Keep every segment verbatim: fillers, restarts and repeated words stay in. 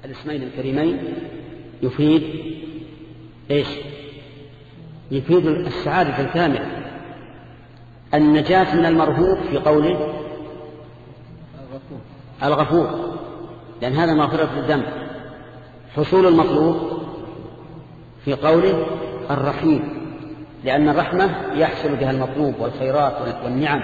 الاسمين الكريمين يفيد إيش؟ يفيد السعادة الكاملة، النجاة من المرهوب في قوله الغفور، لأن هذا مغفرة الذنب، حصول المطلوب في قوله الرحيم، لأن الرحمة يحصل بها المطلوب والخيرات والنعم.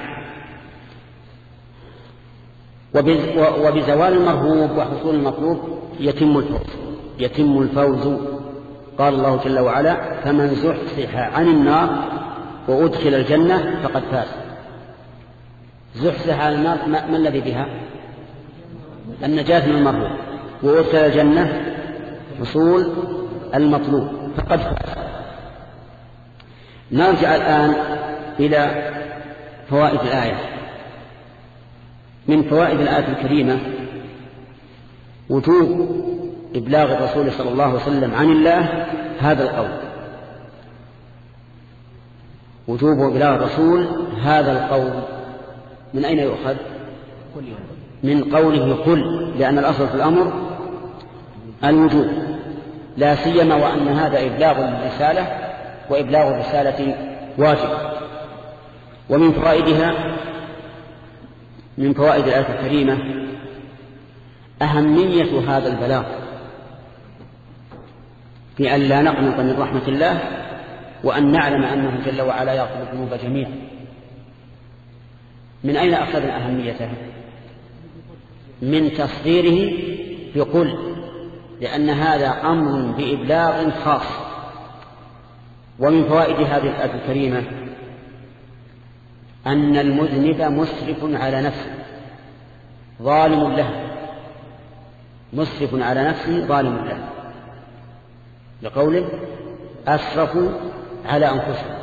وبزوال المرهوب وحصول المطلوب يتم الفوز يتم الفوز قال الله جل وعلا: فمن زحزح عن النار وأدخل الجنة فقد فاز. زحزح عن النار ما الذي بها؟ النجاة من المرهوب، وأدخل الجنة حصول المطلوب فقد فاز. نرجع الآن إلى فوائد الآية. من فوائد الآية الكريمة وجوب إبلاغ الرسول صلى الله عليه وسلم عن الله هذا القول، وجوب إبلاغ الرسول هذا القول. من أين يؤخذ؟ من قوله قل، لأن الأصل في الأمر الوجوب، لا سيما وأن هذا إبلاغ للرسالة، وإبلاغ الرسالة واجب. ومن فوائدها من فوائد الآية الكريمة أهمية هذا البلاغ في أن لا نقنط من رحمة الله، وأن نعلم أنه جل وعلا يغفر الذنوب جميعا. من أين أخذنا أهميته؟ من تصديره بقل، لأن هذا أمر بإبلاغ خاص. ومن فوائد هذه الآية الكريمة أن المذنب مسرف على نفسه ظالم له، مسرف على نفسه ظالم له، لقوله أسرفوا على أنفسهم.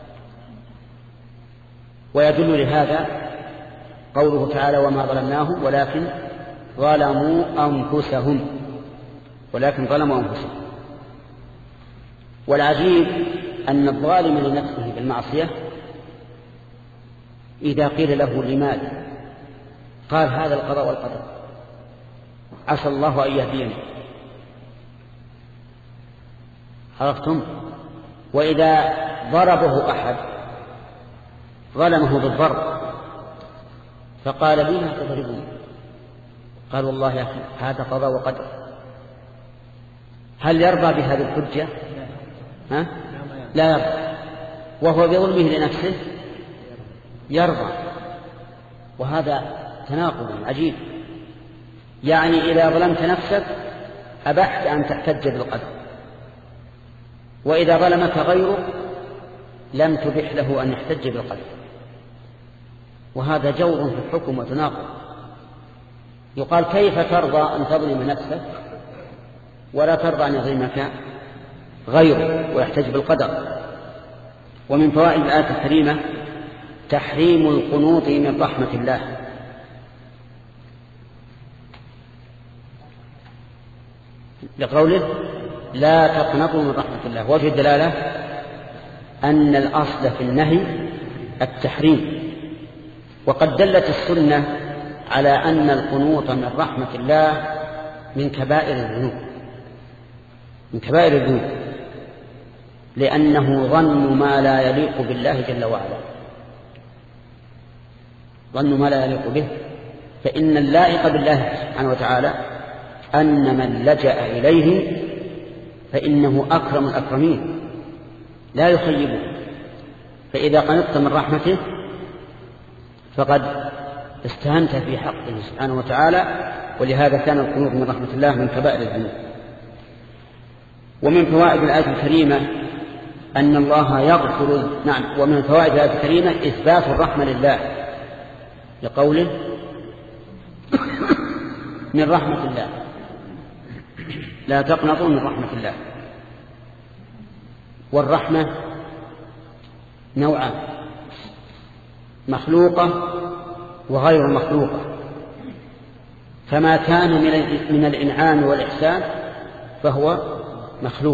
ويدل لهذا قوله تعالى: وما ظلمناهم ولكن ظلموا أنفسهم ولكن ظلموا أنفسهم. والعجيب أن الظالم لنفسه بالمعصية إذا قيل له لماذا قال: هذا القضاء والقدر، عسى الله أن يهديني. عرفتم؟ وإذا ضربه أحد ظلمه بالضرب فقال: لما تضربون؟ قال: والله يا أخي هذا قضاء وقدر. هل يرضى بهذه الحجة؟ ها؟ لا يرضى. وهو بظلمه لنفسه يرضى. وهذا تناقض عجيب. يعني إذا ظلمت نفسك أبحت أن تحتج بالقدر، وإذا ظلمك غيرك لم تبح له أن يحتج بالقدر. وهذا جور في الحكم وتناقض. يقال: كيف ترضى أن تظلم نفسك ولا ترضى أن يظلمك غيره ويحتج بالقدر؟ ومن فوائد الآية الكريمة تحريم القنوط من رحمة الله، لقوله: لا تقنطوا من رحمة الله. وجه الدلالة أن الأصل في النهي التحريم، وقد دلت السنة على أن القنوط من رحمة الله من كبائر الذنوب من كبائر الذنوب لأنه ظن ما لا يليق بالله جل وعلا، ظن ما لا يليق به. فإن اللائق بالله سبحانه وتعالى أن من لجأ إليه فإنه أكرم الأكرمين لا يخيبه. فإذا قنطت من رحمته فقد استهنت في حقه سبحانه وتعالى، ولهذا كان القنوط من رحمة الله من كبائر الذنوب. ومن فوائد الآية الكريمة أن الله يغفر نعم ومن فوائد الآية الكريمة إثبات الرحمة لله، لقوله: من رحمة الله لا تقنطوا من رحمة الله. والرحمة نوعان: مخلوقة وغير مخلوقة. فما كان من الإنعام والإحسان فهو مخلوق،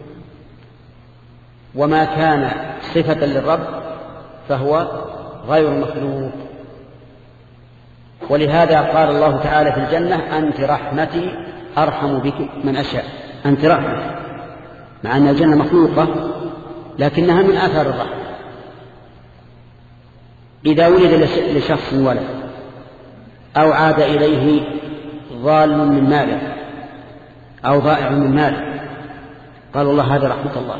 وما كان صفة للرب فهو غير مخلوق. ولهذا قال الله تعالى في الجنة: أنت رحمتي أرحم بك من أشاء، أنت رحمة، مع أن الجنة مخلوقة لكنها من آثار الرحمة. إذا ولد لشخص ولد أو عاد إليه ضال من ماله أو ضائع من ماله، قالوا الله هذه رحمة الله.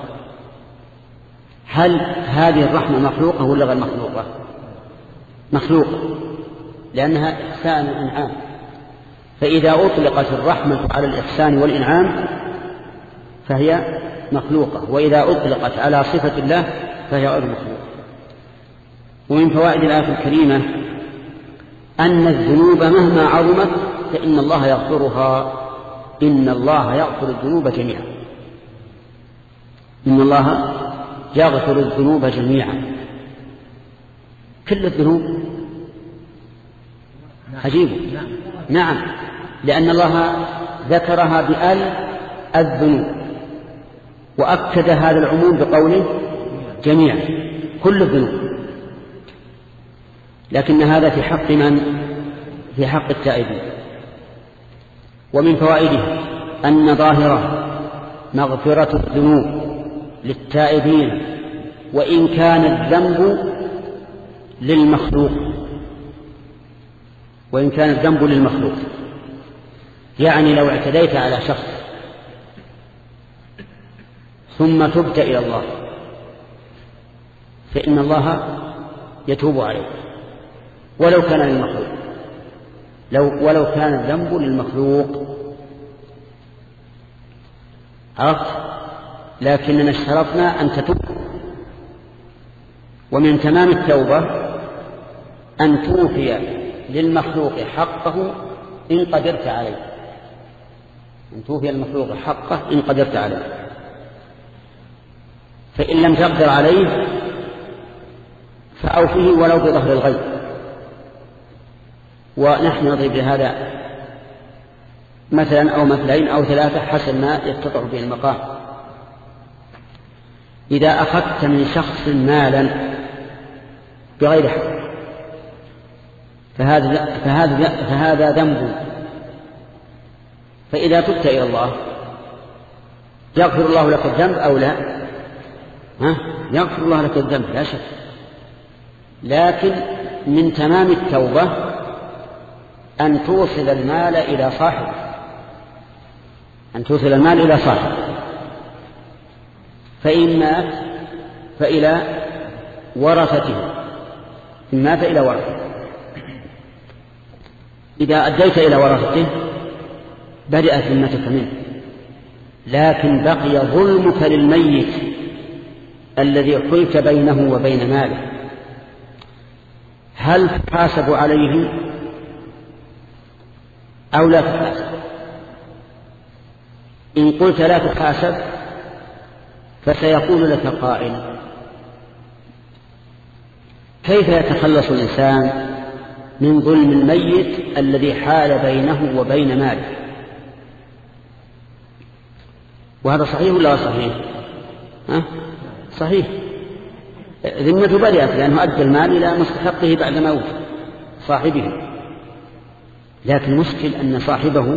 هل هذه الرحمة مخلوقة ولا غير مخلوقة؟ مخلوقة، لأنها إحسان وإنعام. فإذا أطلقت الرحمة على الإحسان والإنعام فهي مخلوقة، وإذا أطلقت على صفة الله فهي غير مخلوقة. ومن فوائد الآية الكريمة أن الذنوب مهما عظمت فإن الله يغفرها، إن الله يغفر الذنوب جميعا، إن الله يغفر الذنوب جميعا، كل الذنوب. عجيب. نعم، لأن الله ذكرها بأل الذنوب، وأكد هذا العموم بقوله جميعا، كل الذنوب. لكن هذا في حق من؟ في حق التائبين. ومن فوائده أن ظاهرة مغفرة الذنوب للتائبين وإن كان الذنب للمخلوق، وإن كان الذنب للمخلوق. يعني لو اعتديت على شخص ثم تبت إلى الله فإن الله يتوب عليك ولو كان للمخلوق، لو ولو كان الذنب للمخلوق، عرفت؟ لكننا اشترطنا أن تتوب. ومن تمام التوبة أن توفي للمخلوق حقه إن قدرت عليه، أن توفي للمخلوق حقه إن قدرت عليه. فإن لم تقدر عليه فأوفيه ولو بظهر الغيب. ونحن نضرب بهذا مثلا أو مثلين أو ثلاثة حسب ما يتضح به المقام. إذا أخذت من شخص مالا بغير حق فهذا فهذا فهذا ذنب، فإذا تبت إلى الله يغفر الله لك الذنب أو لا؟ ها؟ يغفر الله لك الذنب لا شك. لكن من تمام التوبة أن توصل المال إلى صاحبه، أن توصل المال إلى صاحبه، فإن مات فإلى ورثته، إن مات إلى ورثته. إذا أديت إلى ورثته بدأت ذمتك منه، لكن بقي ظلمك للميت الذي حلت بينه وبين ماله. هل تحاسب عليه أو لا تحاسب؟ إن قلت لا تحاسب فسيقول لك قائل: كيف يتخلص الإنسان من ظلم الميت الذي حال بينه وبين ماله؟ وهذا صحيح ولا صحيح؟ ها؟ صحيح، ذمته بدأت لأنه أدى المال إلى مستحقه بعد موت صاحبه. لكن المشكل أن صاحبه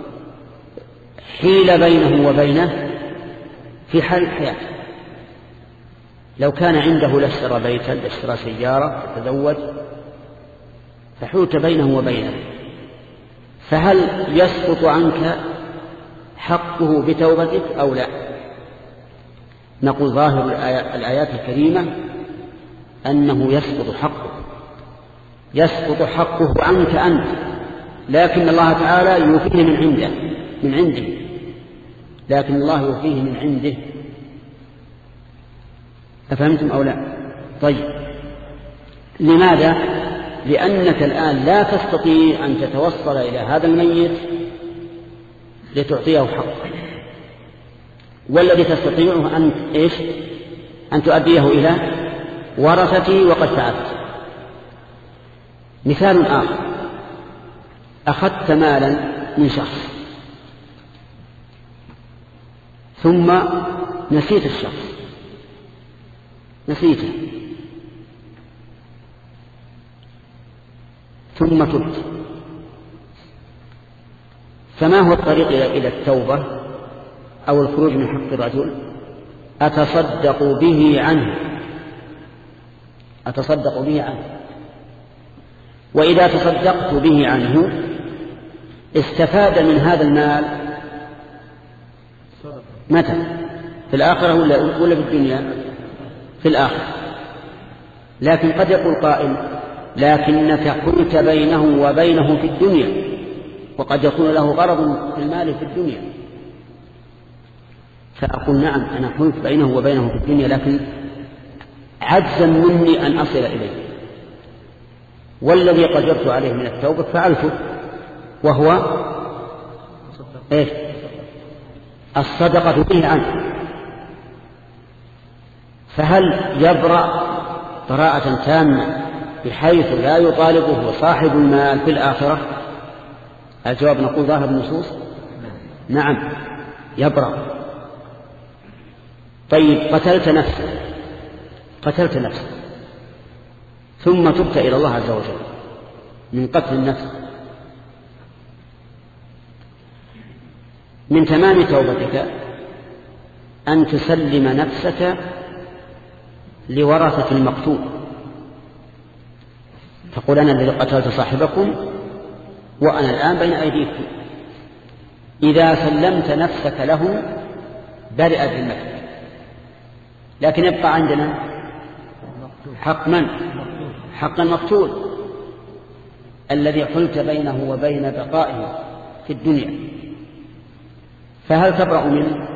حيل بينه وبينه في حال الحياة. لو كان عنده لاشترى بيتا، لاشترى سيارة، تزوج، فحوت بينه وبينه، فهل يسقط عنك حقه بتوبتك أو لا؟ نقول ظاهر الآيات الكريمة أنه يسقط حقه، يسقط حقه عنك أنت، لكن الله تعالى يوفيه من عنده من عنده لكن الله يوفيه من عنده. أفهمتم أو لا؟ طيب، لماذا؟ لأنك الآن لا تستطيع أن تتوصل إلى هذا الميت لتعطيه حقه، والذي تستطيعه أن إيش؟ أن تؤديه إلى ورثته، وقد فعلت. مثال آخر: أخذت مالا من شخص ثم نسيت الشخص، نسيته، ثم تبت، فما هو الطريق إلى التوبة أو الخروج من حق الرجل؟ أتصدق به عنه أتصدق به عنه وإذا تصدقت به عنه استفاد من هذا المال متى؟ في الآخرة ولا في الدنيا؟ في الآخرة. لكن قد يقول قائل لكنك حلت بينه وبينه في الدنيا، وقد يكون له غرض في المال في الدنيا. فأقول نعم أنا حلت بينه وبينه في الدنيا، لكن عجزا مني أن أصل إليه، والذي قدرت عليه من التوبة فعلته، وهو إيش؟ الصدقة به عنه. فهل يبرأ براءة تامة بحيث لا يطالبه صاحب المال في الآخرة؟ الجواب نقول ظاهر النصوص نعم يبرأ. طيب قتلت نفسك قتلت نفسك ثم تبت إلى الله عز وجل من قتل النفس، من تمام توبتك أن تسلم نفسك لورثة المقتول، تقول أنا الذي قتلت صاحبكم وأنا الآن بين أيديكم. إذا سلمت نفسك له برئت ذمتك، لكن يبقى عندنا حق من؟ حق المقتول الذي حلت بينه وبين بقائه في الدنيا. فهل تبرأ منه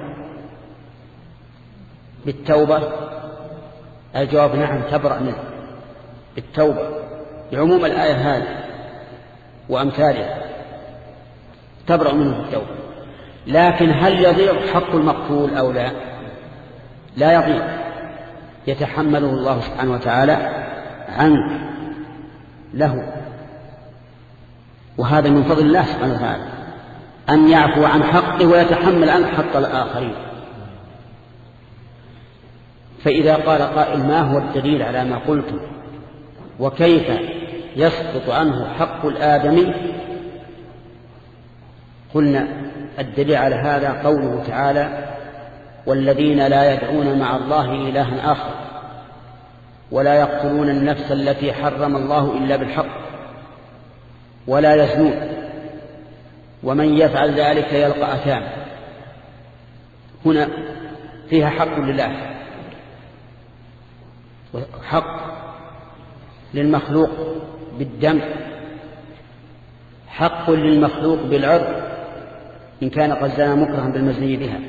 بالتوبة؟ الجواب نعم تبرأ منه بالتوبة بعموم الآية هذه وأمثالها، تبرأ منه بالتوبة. لكن هل يضيع حق المقتول أو لا؟ لا يضيع، يتحمله الله سبحانه وتعالى عنك له، وهذا من فضل الله سبحانه وتعالى أن يعفو عن حقه ويتحمل عنه حق الآخرين. فإذا قال قائل ما هو الدليل على ما قلت وكيف يسقط عنه حق الآدمي؟ قلنا الدليل على هذا قوله تعالى والذين لا يدعون مع الله إلها آخر ولا يقتلون النفس التي حرم الله إلا بالحق ولا يزنون ومن يفعل ذلك يلقى أثاما. هنا فيها حق لله، حق للمخلوق بالدم، حق للمخلوق بالعرض إن كان قد زنى مكرها بالمزني بها.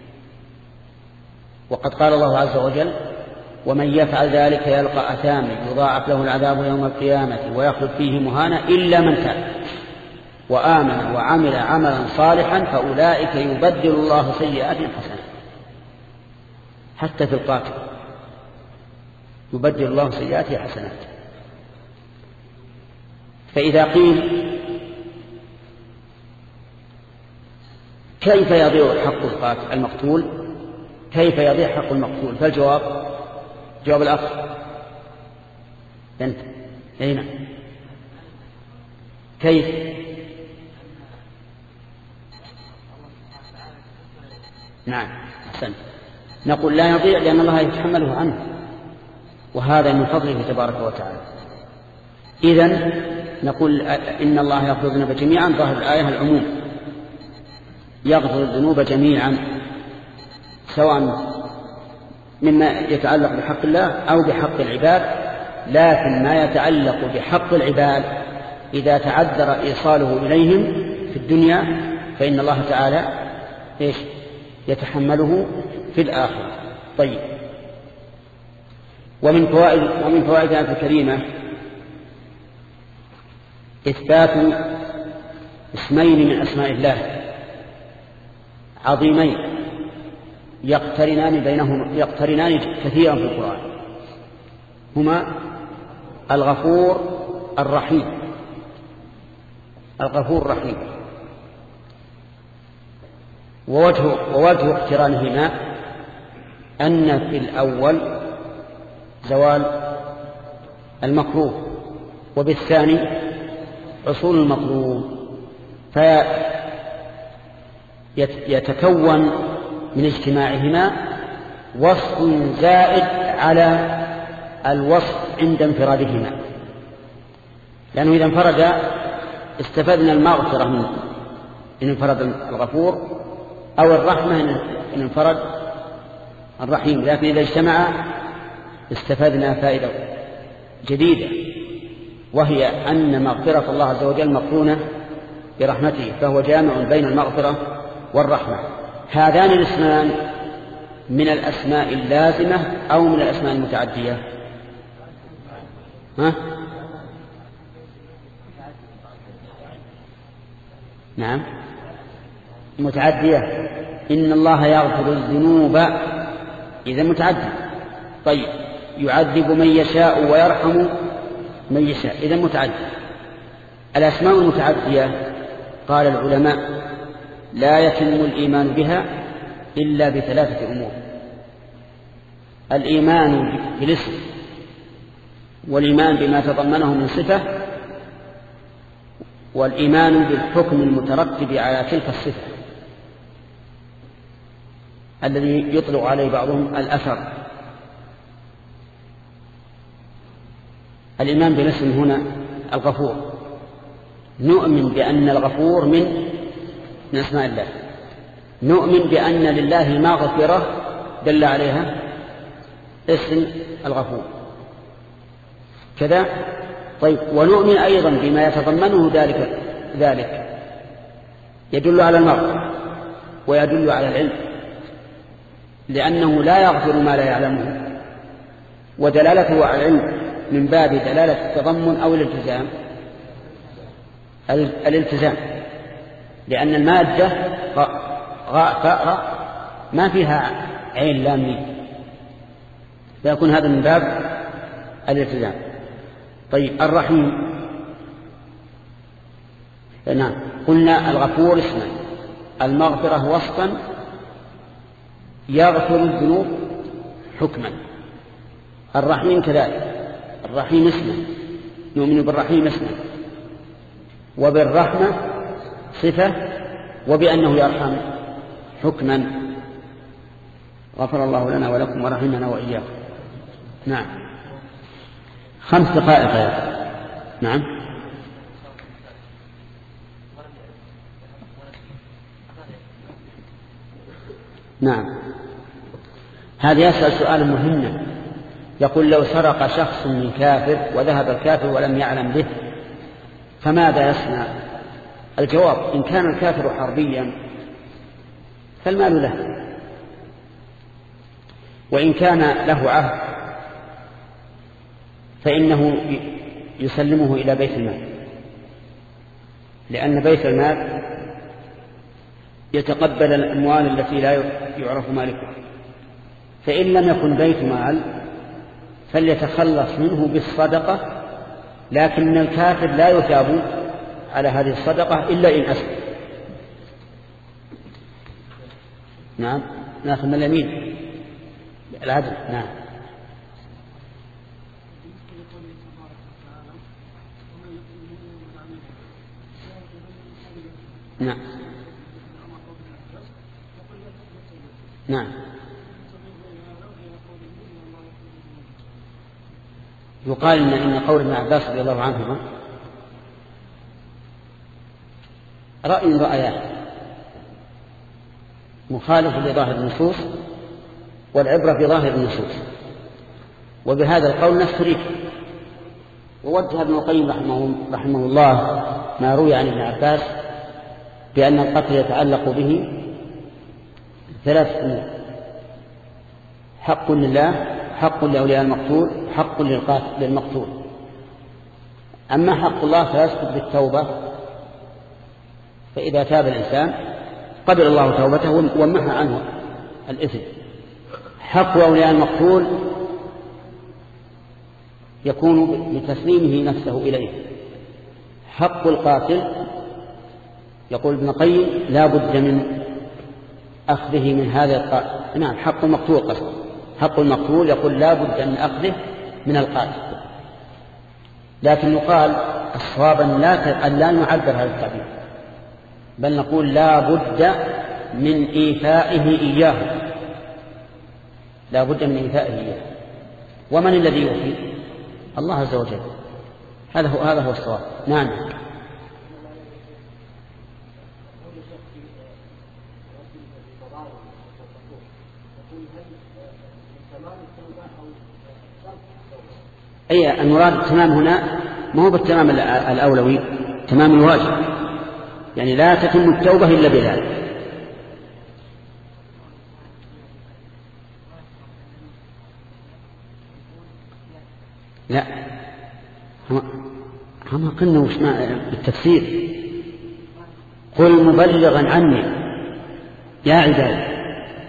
وقد قال الله عز وجل ومن يفعل ذلك يلقى أثاما يضاعف له العذاب يوم القيامة ويخلد فيه مهانا إلا من تاب وآمن وعمل عملا صالحا فأولئك يبدل الله سيئات حسنات. حتى في القاتل يبدل الله سيئاته حسنات. فإذا قيل كيف يضيع حق القاتل المقتول، كيف يضيع حق المقتول؟ فالجواب جواب الأخ أنت هنا كيف؟ نعم أحسنت. نقول لا يضيع لأن الله يتحمله عنه، وهذا من فضله تبارك وتعالى. إذن نقول إن الله يغفر الذنوب جميعا، ظاهر الآية العموم، يغفر الذنوب جميعا سواء مما يتعلق بحق الله أو بحق العباد. لكن ما يتعلق بحق العباد إذا تعذر إيصاله إليهم في الدنيا فإن الله تعالى إيش يتحمله في الآخرة. طيب، ومن فوائد ومن فوائد الآية الكريمة إثبات اسمين من أسماء الله عظيمين يقترنان بينهم يقترنان كثيرا في القرآن، هما الغفور الرحيم. الغفور الرحيم ووجه ووجه اقترانهما أن في الأول زوال المكروه وبالثاني حصول المطلوب. يتكون من اجتماعهما وصف زائد على الوصف عند انفرادهما، لأنه إذا انفرد استفدنا المغفرة من إن انفرد الغفور، أو الرحمة إن انفرد الرحيم، لكن إذا اجتمع استفدنا فائدة جديدة، وهي أن مغفرة الله عز وجل مقرونة برحمته، فهو جامع بين المغفرة والرحمة. هذان الاسمان من الأسماء اللازمة أو من الأسماء المتعدية؟ ها؟ نعم متعدية. إن الله يغفر الذنوب، إذا متعدي. طيب يعذب من يشاء ويرحم من يشاء، إذا متعدي. الأسماء المتعدية قال العلماء لا يتم الإيمان بها إلا بثلاثة أمور: الإيمان بالاسم، والإيمان بما تضمنه من صفة، والإيمان بالحكم المترتب على تلك الصفة الذي يطلق عليه بعضهم الأثر. الإيمان بالاسم هنا الغفور، نؤمن بأن الغفور من من أسماء الله، نؤمن بأن لله مغفرة دل عليها اسم الغفور كذا. طيب ونؤمن أيضا بما يتضمنه ذلك ذلك يدل على المغفرة ويدل على العلم، لأنه لا يغفر ما لا يعلمه، ودلالته على العلم من باب دلالة التضمن أو الالتزام. الالتزام لأن المادة غاء فاء ما فيها عين لام ميم، فيكون هذا من باب الالتزام. طيب الرحيم، نعم قلنا الغفور اسما، المغفرة وصفا، يغفر الذنوب حكما. الرحيم كذلك، الرحيم اسما، نؤمن بالرحيم اسما، وبالرحمة صفة، وبأنه يرحم حكما. غفر الله لنا ولكم ورحمنا وإياكم. نعم خمس دقائق يا نعم. نعم هذا يسأل سؤال مهم، يقول لو سرق شخص من كافر وذهب الكافر ولم يعلم به فماذا يصنع؟ الجواب: إن كان الكافر حربيا فالمال له، وإن كان له عهد فإنه يسلمه إلى بيت المال، لأن بيت المال يتقبل الأموال التي لا يعرف مالكها، فإن لم يكن بيت مال فليتخلص منه بالصدقة، لكن الكافر لا يثاب على هذه الصدقة إلا إن أسلم. نعم ناخذ من اليمين العدل. نعم نعم نعم يقال إن, إن قول ابن عباس رضي الله عنهما رأي رأيان مخالف لظاهر النصوص، والعبرة بظاهر النصوص، وبهذا القول نستريح. ووجه ابن القيم رحمه, رحمه الله ما روي عن ابن عباس بأن القتل يتعلق به ثلاث أمور: حق لله، حق لأولياء المقتول، حق للمقتول. أما حق الله فيسقط بالتوبة، فإذا تاب الإنسان قبل الله توبته ومحى عنه الإثم. حق أولياء المقتول يكون بتسليمه نفسه إليه. حق القاتل يقول ابن القيم لا بد من أخذه من هذا القاتل. نعم حق المقتول قصد، حق المقتول يقول لا بد من أخذه من القاتل، لكن يقال الصواب أن لا, أن لا نعبر هذا التعبير، بل نقول لا بد من إيفائه إياه، لا بد من إيفائه إياه. ومن الذي يوفي؟ الله عز وجل. هذا هو هذا هو الصواب. نعم. أي المراد التمام هنا ما هو بالتمام الأولوي، تمام الواجب، يعني لا تتم التوبة إلا بذلك. لا هم قلنا وش بالتفسير، قل مبلغا عني يا عبادي.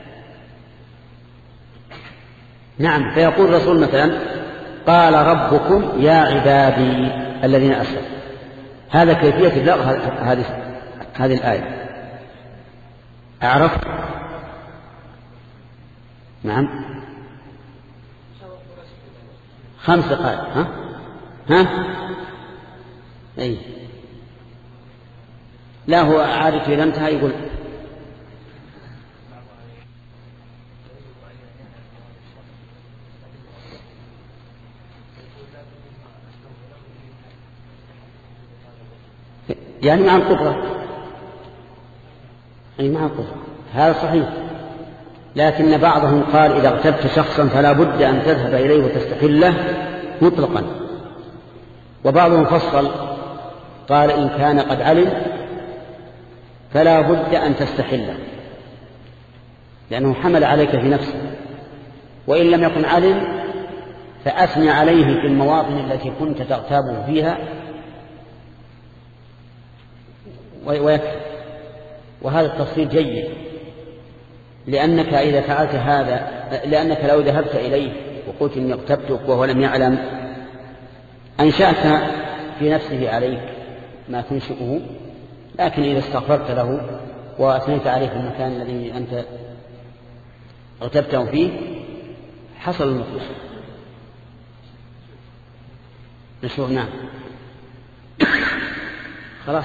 نعم، فيقول الرسول مثلا قال ربكم يا عبادي الذين أسرفوا. هذا كيفية بلاغ هذه هذه الآية. أعرف؟ نعم، خمس دقائق. ها ها أي لا، هو عارف إذا انتهى يقول يعني مع القدرة، يعني مع القدرة، هذا صحيح. لكن بعضهم قال إذا اغتبت شخصا فلا بد أن تذهب إليه وتستحله مطلقا، وبعضهم فصل قال إن كان قد علم فلا بد أن تستحله لأنه حمل عليك في نفسه، وإن لم يكن علم فأثني عليه في المواطن التي كنت تغتابه فيها ويكفي. وهذا التفصيل جيد، لأنك إذا فعلت هذا، لأنك لو ذهبت إليه وقلت إني اغتبتك وهو لم يعلم أنشأت في نفسه عليك ما تنشئه، لكن إذا استغفرت له وأثنيت عليه في المكان الذي أنت اغتبته فيه حصل المطلوب. نشوف. نعم خلاص.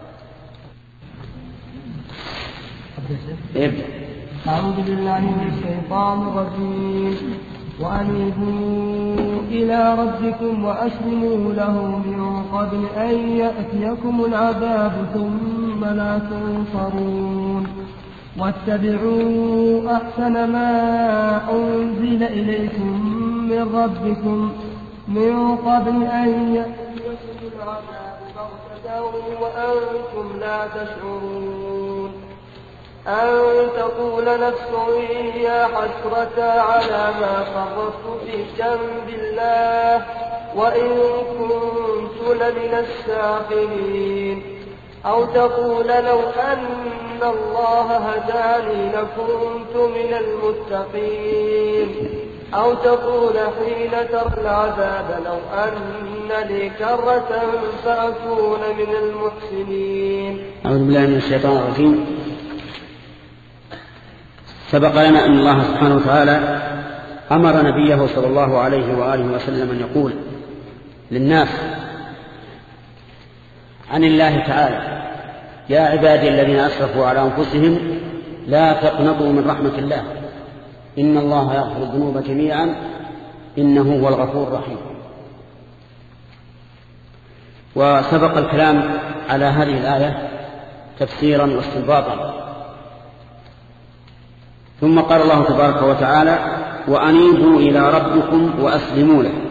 ابدأ. أعوذ بالله من الشيطان الرجيم. وأنيبوا إلى ربكم وأسلموا له من قبل أن يأتيكم العذاب ثم لا تنصرون. واتبعوا أحسن ما أنزل إليكم من ربكم من قبل أن يأتيكم العذاب بغتة وأنتم لا تشعرون. أن تقول نفس يا حسرة على ما فرطت في جنب الله وإن كنت لمن الساخرين. أو تقول لو أن الله هداني لكنت من المتقين. أو تقول حين ترى العذاب لو أن لي كرة فأكون من المحسنين. أعوذ بالله من الشيطان الرجيم. سبق لنا أن الله سبحانه وتعالى أمر نبيه صلى الله عليه وآله وسلم أن يقول للناس عن الله تعالى يا عبادي الذين أسرفوا على أنفسهم لا تقنطوا من رحمة الله إن الله يغفر الذنوب جميعا إنه هو الغفور الرحيم. وسبق الكلام على هذه الآية تفسيرا واستنباطا. ثم قال الله تبارك وتعالى وأنيبوا إلى ربكم وأسلموا له.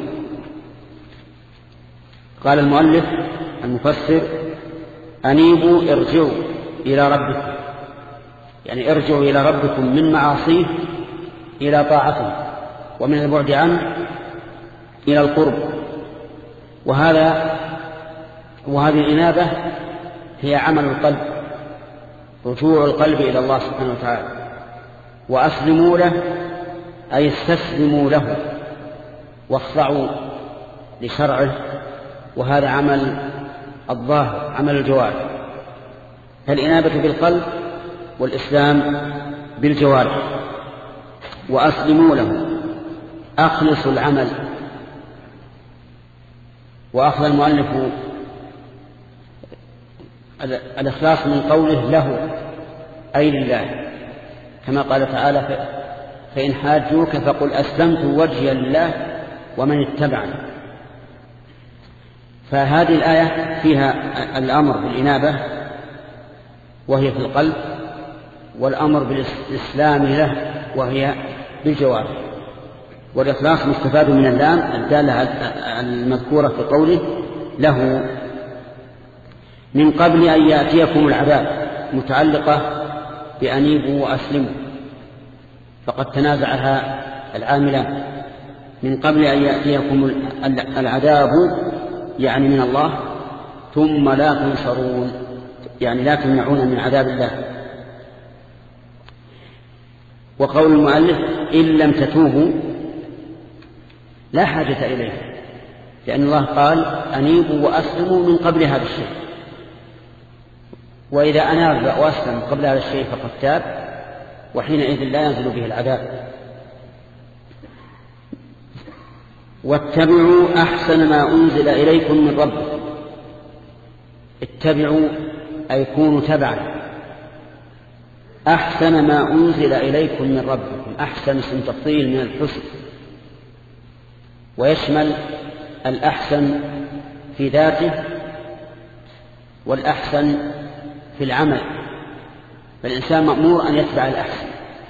قال المؤلف المفسر أنيبوا ارجعوا إلى ربكم، يعني ارجعوا إلى ربكم من معاصيه إلى طاعته، ومن البعد عنه إلى القرب. وهذا وهذه الإنابة هي عمل القلب، رجوع القلب إلى الله سبحانه وتعالى. وأسلموا له أي استسلموا له واخضعوا لشرعه، وهذا عمل الظاهر عمل الجوارح، فالإنابة بالقلب والإسلام بالجوارح. وأسلموا له أخلصوا العمل. وأخذ المؤلف الإخلاص من قوله له أي لله، كما قال تعالى: فإن حاجوك فقل أسلمت وجهي لله ومن اتبعني. فهذه الآية فيها الأمر بالإنابة وهي في القلب، والأمر بالإسلام له وهي بالجوارح. والإخلاص مستفاد من اللام الدالة المذكورة في قوله له من قبل أن يأتيكم العذاب، متعلقة بأنيبوا وأسلموا، فقد تنازعها العاملان. من قبل أن يأتيكم العذاب يعني من الله، ثم لا تنصرون يعني لا تمنعون من عذاب الله. وقول المؤلف إن لم تتوبوا لا حاجة إليه، لأن الله قال أنيبوا وأسلموا من قبل هذا الشيء، وإذا أناب وأسلم قبل هذا الشيء فقد تاب، وحينئذ لا ينزل به العذاب. واتبعوا أحسن ما أنزل إليكم من ربكم. اتبعوا أي كونوا تبعا أحسن ما أنزل إليكم من ربكم. أحسن اسم تفضيل من الحسن، ويشمل الأحسن في ذاته والأحسن في العمل، فالإنسان مأمور أن يتبع الأحسن.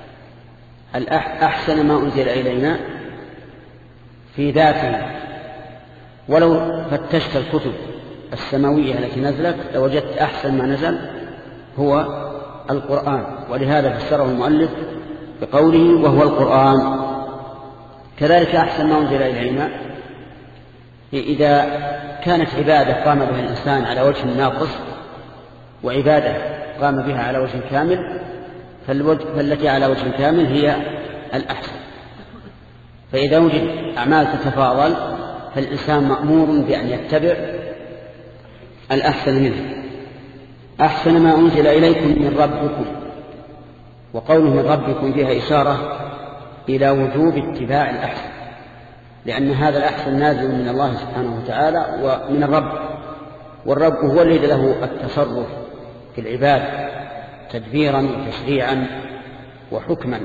الأحسن ما أنزل إلينا في ذاته، ولو فتشت الكتب السماوية التي نزلت لوجدت أحسن ما نزل هو القرآن، ولهذا فسره المؤلف بقوله وهو القرآن. كذلك أحسن ما أنزل إلينا إذا كانت عبادة قام بها الإنسان على وجه ناقص وعبادة قام بها على وجه كامل، فالتي على وجه كامل هي الأحسن. فإذا وجد أعمال تتفاضل فالإنسان مأمور بأن يتبع الأحسن منه. أحسن ما أنزل إليكم من ربكم، وقوله من ربكم فيها إشارة إلى وجوب اتباع الأحسن، لأن هذا الأحسن نازل من الله سبحانه وتعالى ومن الرب، والرب هو الذي له التصرف في العباد تدبيرا وتشريعا وحكما.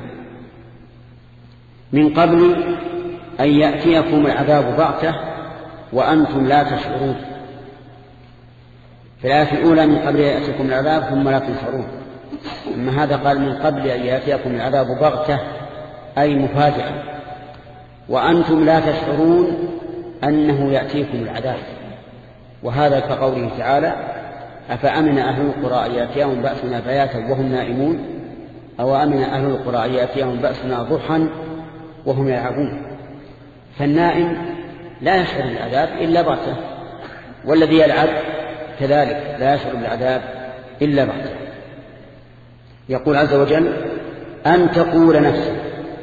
من قبل أن يأتيكم العذاب بغتة وأنتم لا تشعرون. في الآية الأولى من قبل أن يأتيكم العذاب ثم لا تنصرون، أما هذا قال من قبل أن يأتيكم العذاب بغتة أي مفاجأة، وأنتم لا تشعرون أنه يأتيكم العذاب. وهذا كقوله تعالى أفأمن أهل القرى أن يأتيهم بأسنا بياتا وهم نائمون، أو أمن أهل القرى أن يأتيهم بأسنا ضحى وهم يلعبون. فالنائم لا يشعر بالعذاب إلا بغتة، والذي يلعب كذلك لا يشعر بالعذاب إلا بغتة. يقول عز وجل أن تقول نفسك.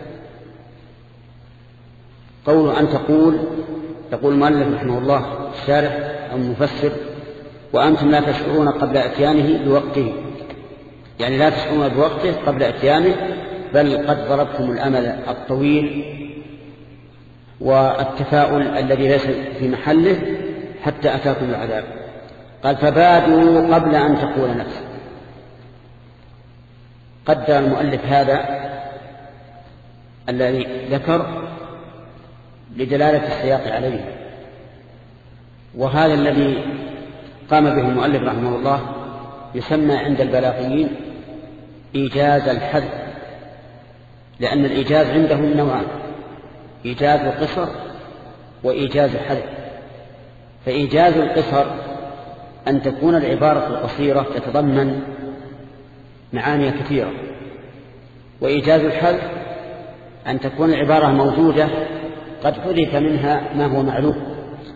قول أن تقول يقول المؤلف رحمه الله الشارح أو المفسر وأنتم لا تشعرون قبل إتيانه بوقته، يعني لا تشعرون بوقته قبل إتيانه، بل قد ضربتم الأمل الطويل والتفاؤل الذي ليس في محله حتى أتاكم العذاب. قال فبادوا قبل أن تقول نفسك. قدر المؤلف هذا الذي ذكر لدلالة السياق عليه، وهذا الذي قام به المؤلف رحمه الله يسمى عند البلاغيين إيجاز الحذف، لأن الإيجاز عندهم نوعان: إيجاز القصر وإيجاز الحذف. فإيجاز القصر أن تكون العبارة القصيرة تتضمن معاني كثيرة، وإيجاز الحذف أن تكون العبارة موجودة قد حذف منها ما هو معلوم.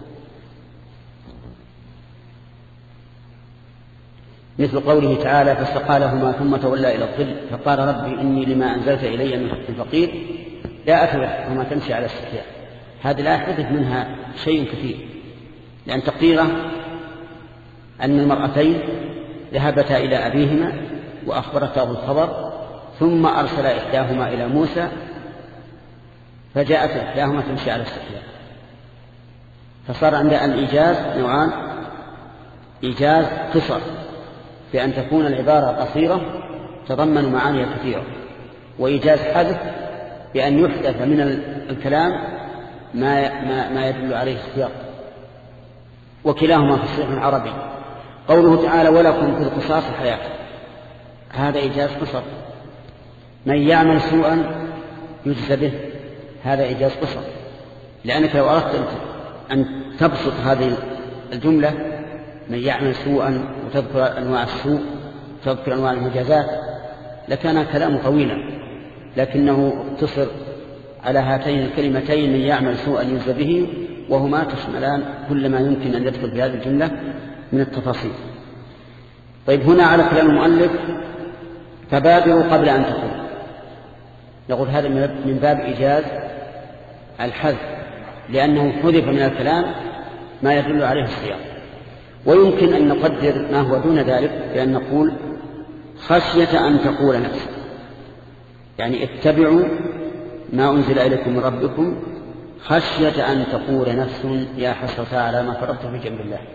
مثل قوله تعالى فاستقى لهما ثم تولى إلى الظل فقال ربي إني لما أنزلت إلي من حق فقير لا أفلح وما تمشي على استحياء. هذه لا حدث منها شيء كثير، لأن تقديره أن المرأتين ذهبتا إلى أبيهما وأخبرته الخبر ثم أرسل إحداهما إلى موسى فجاءت إحداهما تمشي على استحياء. فصار عند الإيجاز نوعان: إيجاز قصر بأن تكون العبارة قصيرة تضمن معاني كثيرة، وإيجاز حذف بأن يحدث من الكلام ما, ما, ما يدل عليه السياق، وكلاهما فصيح عربي. قوله تعالى ولكم في القصاص حياة، هذا إيجاز قصر. من يعمل سوءا يجزى به، هذا إيجاز قصر، لأنك لو أردت أن تبسط هذه الجملة من يعمل سوءا وتذكر أنواع السوء وتذكر أنواع المجازات لكان كلام طويلا، لكنه اقتصر على هاتين الكلمتين من يعمل سوءا يجزى به، وهما تشملان كل ما يمكن أن يدخل في هذه الجملة من التفاصيل. طيب هنا على كلام المؤلف فبادروا قبل أن تقول، نقول هذا من باب إيجاز الحذف، لأنه حذف من الكلام ما يدل عليه السياق. ويمكن أن نقدر ما هو دون ذلك بأن نقول خشية أن تقول نفسك، يعني اتبعوا ما أنزل إليكم من ربكم خشية أن تقول نفس يا حسرة على ما فرطت في جنب الله.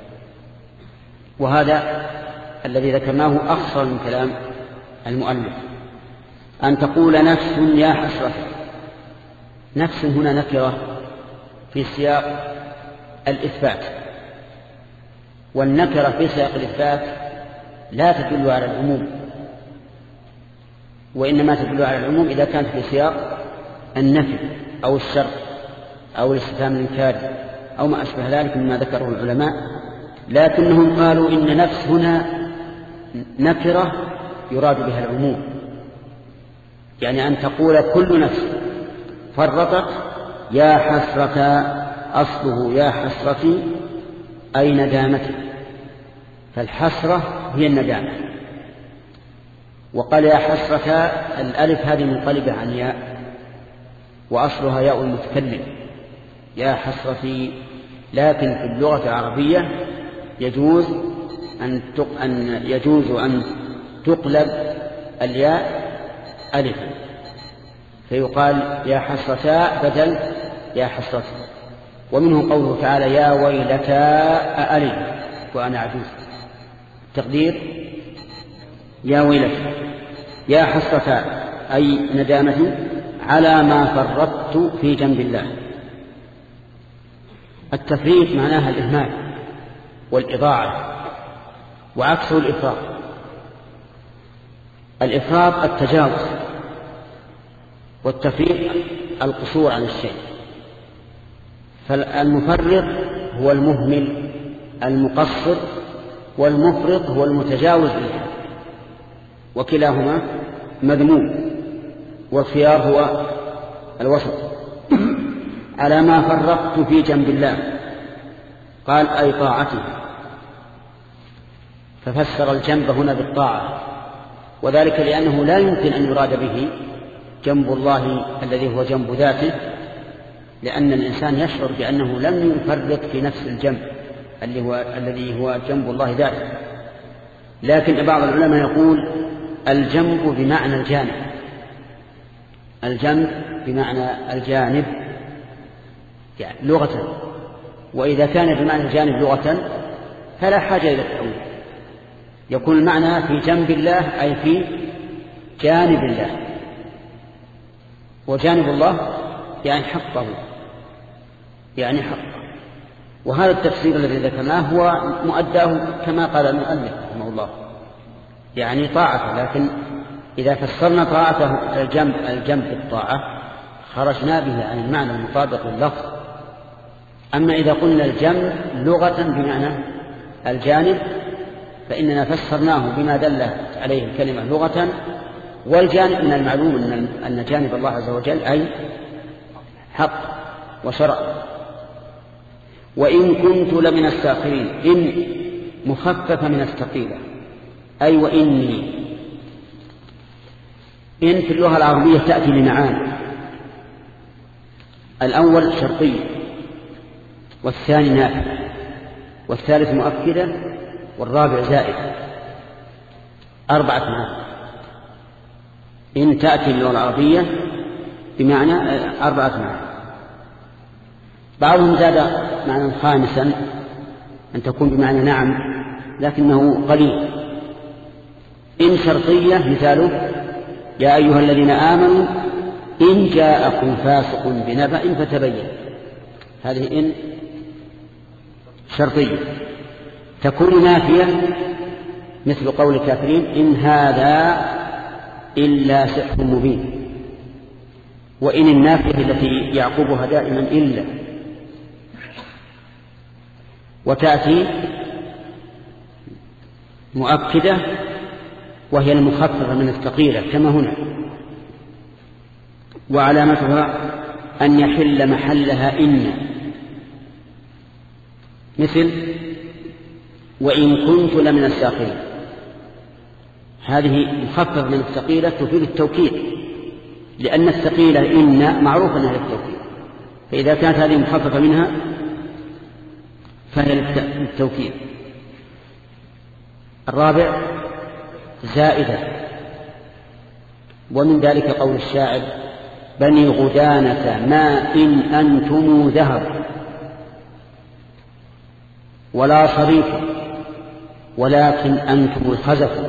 وهذا الذي ذكرناه أخصر من كلام المؤلف، أن تقول نفس يا حسرة. نفس هنا نكرة في سياق الإثبات، والنكرة في سياق الإثبات لا تدل على العموم، وإنما تدل على العموم إذا كانت في سياق النفي أو الشر أو الاستفهام الإنكاري أو ما أشبه ذلك مما ذكره العلماء. لكنهم قالوا إن نفس هنا نكرة يراد بها العموم، يعني أن تقول كل نفس فرطت يا حسرة، أصله يا حسرتي أي ندامتي، فالحسرة هي الندامة. وقال يا حسرة الألف هذه منقلبة عن ياء وأصلها ياء المتكلم يا حسرتي، لكن في اللغة العربية يجوز أن أن يجوز أن تقلب الياء ألفا، فيقال يا حسرتا بدل يا حسرتي. ومنه قوله تعالى يا ويلتا ألف وأنا عجوز، تقدير يا ويلتا يا حسرتا أي ندامتي على ما فرطت في جنب الله. التفريط معناها الإهمال والإضاعة، وعكسه الإفراط. الإفراط التجاوز، والتفريط القصور عن الشيء. فالمفرط هو المهمل المقصر، والمفرط هو المتجاوز للحد، وكلاهما مذموم، والخيار هو الوسط. على ما فرطت في جنب الله قال أي طاعته، ففسر الجنب هنا بالطاعة، وذلك لأنه لا يمكن أن يراد به جنب الله الذي هو جنب ذاته، لأن الإنسان يشعر بأنه لم يفرط في نفس الجنب اللي هو الذي هو جنب الله ذاته. لكن بعض العلماء يقول الجنب بمعنى الجانب، الجنب بمعنى الجانب يعني لغة، وإذا كان بمعنى الجانب لغة فلا حاجة إلى التأويل، يكون المعنى في جنب الله أي في جانب الله، وجانب الله يعني حقه، يعني حقه. وهذا التفسير الذي ذكرناه هو مؤداه كما قال المؤلف رحمه الله، يعني طاعته. لكن إذا فسرنا طاعته الجنب الجنب بالطاعة خرجنا به عن المعنى المطابق لللفظ. أما إذا قلنا الجنب لغة بمعنى الجانب فإننا فسرناه بما دلت عليه الكلمة لغة، والجانب من المعلوم أن جانب الله عز وجل أي حق وشرع. وإن كنت لمن الساخرين، إن مخففة من الثقيلة أي وإني. إن في اللغة العربية تأتي لمعاني، الأول شرطي، والثاني نافع، والثالث مؤكدة، والرابع زائد، أربعة معاني. إن تأتي اللغة العربية بمعنى أربعة معاني. بعضهم زاد معنى خامسا أن تكون بمعنى نعم، لكنه قليل، إن شرطية مثاله يا أيها الذين آمنوا إن جاءكم فاسق بنبأ فتبين، هذه إن شرطية. تكون نافية مثل قول الكافرين إن هذا إلا سحر مبين، وإن النافية التي يعقبها دائما إلا. وتأتي مؤكدة وهي المخففة من الثقيلة كما هنا، وعلامتها أن يحل محلها إن، مثل وإن كنت لمن الساخرين، هذه مخففة من الثقيلة تفيد التوكيد، لأن الثقيلة إن معروفة أنها للتوكيد، فإذا كانت هذه مخففة منها فهي للتوكيد. الرابع زائدة، ومن ذلك قول الشاعر بني غدانة ما إن أنتم ذهب ولا صريف ولكن أنتم الخزف.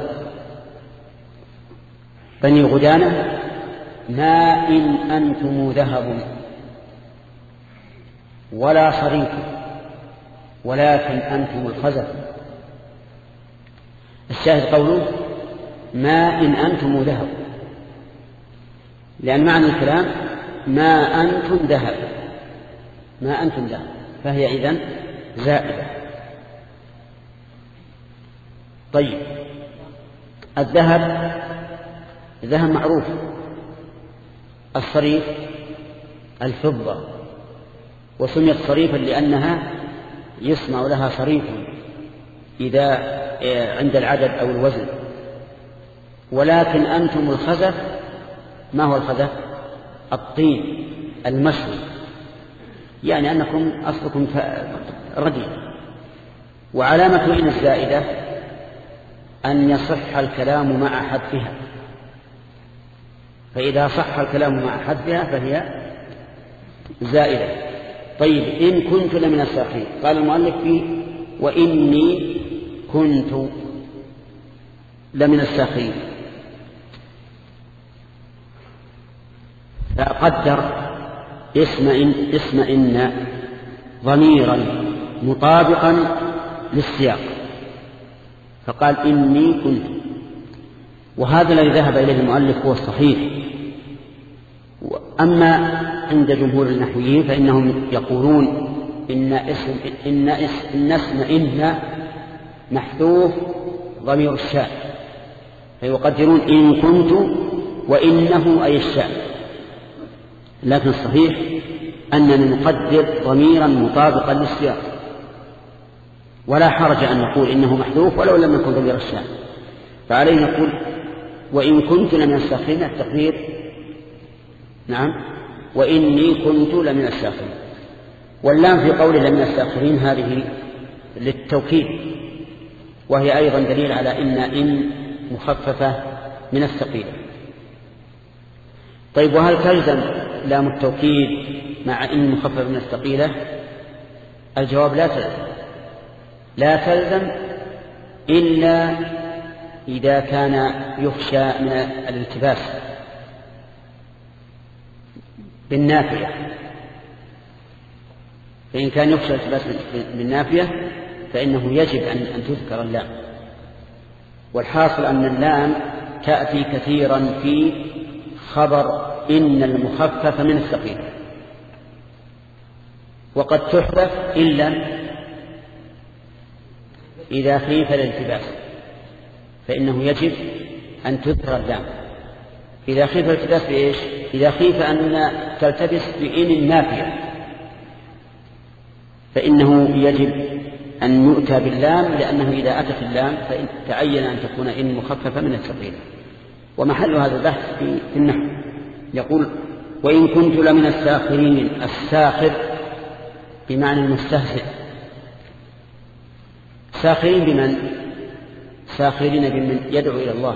بني غدانة ما إن أنتم ذهب ولا صريف ولكن أنتم الخزف. الشاهد قوله ما إن أنتم ذهب، لأن معنى الكلام ما أنتم ذهب، ما أنتم ذهب، فهي إذن زائدة. طيب الذهب ذهب معروف، الصريف الفضة، وسميت صريفا لأنها يسمع لها صريف إذا عند العدد أو الوزن. ولكن أنتم الخزف، ما هو الخزف؟ الطين المشوي، يعني أنكم أصلكم رديء. وعلامة إن الزائدة أن يصح الكلام مع حذفها، فإذا صح الكلام مع حذفها فهي زائدة. طيب إن كنت لمن الساخرين، قال المؤلف فيه وإني كنت لمن الساخرين، فقدر اسم إن, اسم إن ضميرا مطابقا للسياق، فقال إني كنت. وهذا الذي ذهب إليه المؤلف هو الصحيح. أما عند جمهور النحويين فإنهم يقولون إن اسم إن اسم, إن اسم إن محذوف ضمير الشاء، فيقدرون إن كنت وإنه أي الشاء. لكن الصحيح أننا نقدر ضميرا مطابقا للسياق، ولا حرج أن نقول إنه محذوف ولو لم يكن ضمير الشاء. فعليه نقول وإن كنت لمن الساخرين، التقدير نعم وإني كنت لمن الساخرين. واللام في قوله لمن الساخرين هذه للتوكيد، وهي أيضا دليل على إن إن مخففة من الثقيلة. طيب وهل تلزم لام التوكيد مع إن مخففة من الثقيلة؟ الجواب لا تلزم، لا تلزم إلا إذا كان يخشى من الالتباس بالنافية، فإن كان يخشى الالتباس بالنافية فإنه يجب أن تذكر اللام. والحاصل أن اللام تأتي كثيرا في خبر إن المخفف من الثقيلة، وقد تحذف إلا إذا خيف الالتباس، فإنه يجب أن تذكر اللام. إذا خيف الالتباس بإيش؟ إذا خيف أن تلتبس بإن النافية فإنه يجب أن يؤتى باللام، لأنه إذا أتت اللام فإن تعين أن تكون إن مخففة من الثقيلة. ومحل هذا البحث في النحو. يقول وإن كنت لمن الساخرين، الساخر بمعنى المستهزئ. ساخرين بمن؟ ساخرين بمن يدعو إلى الله،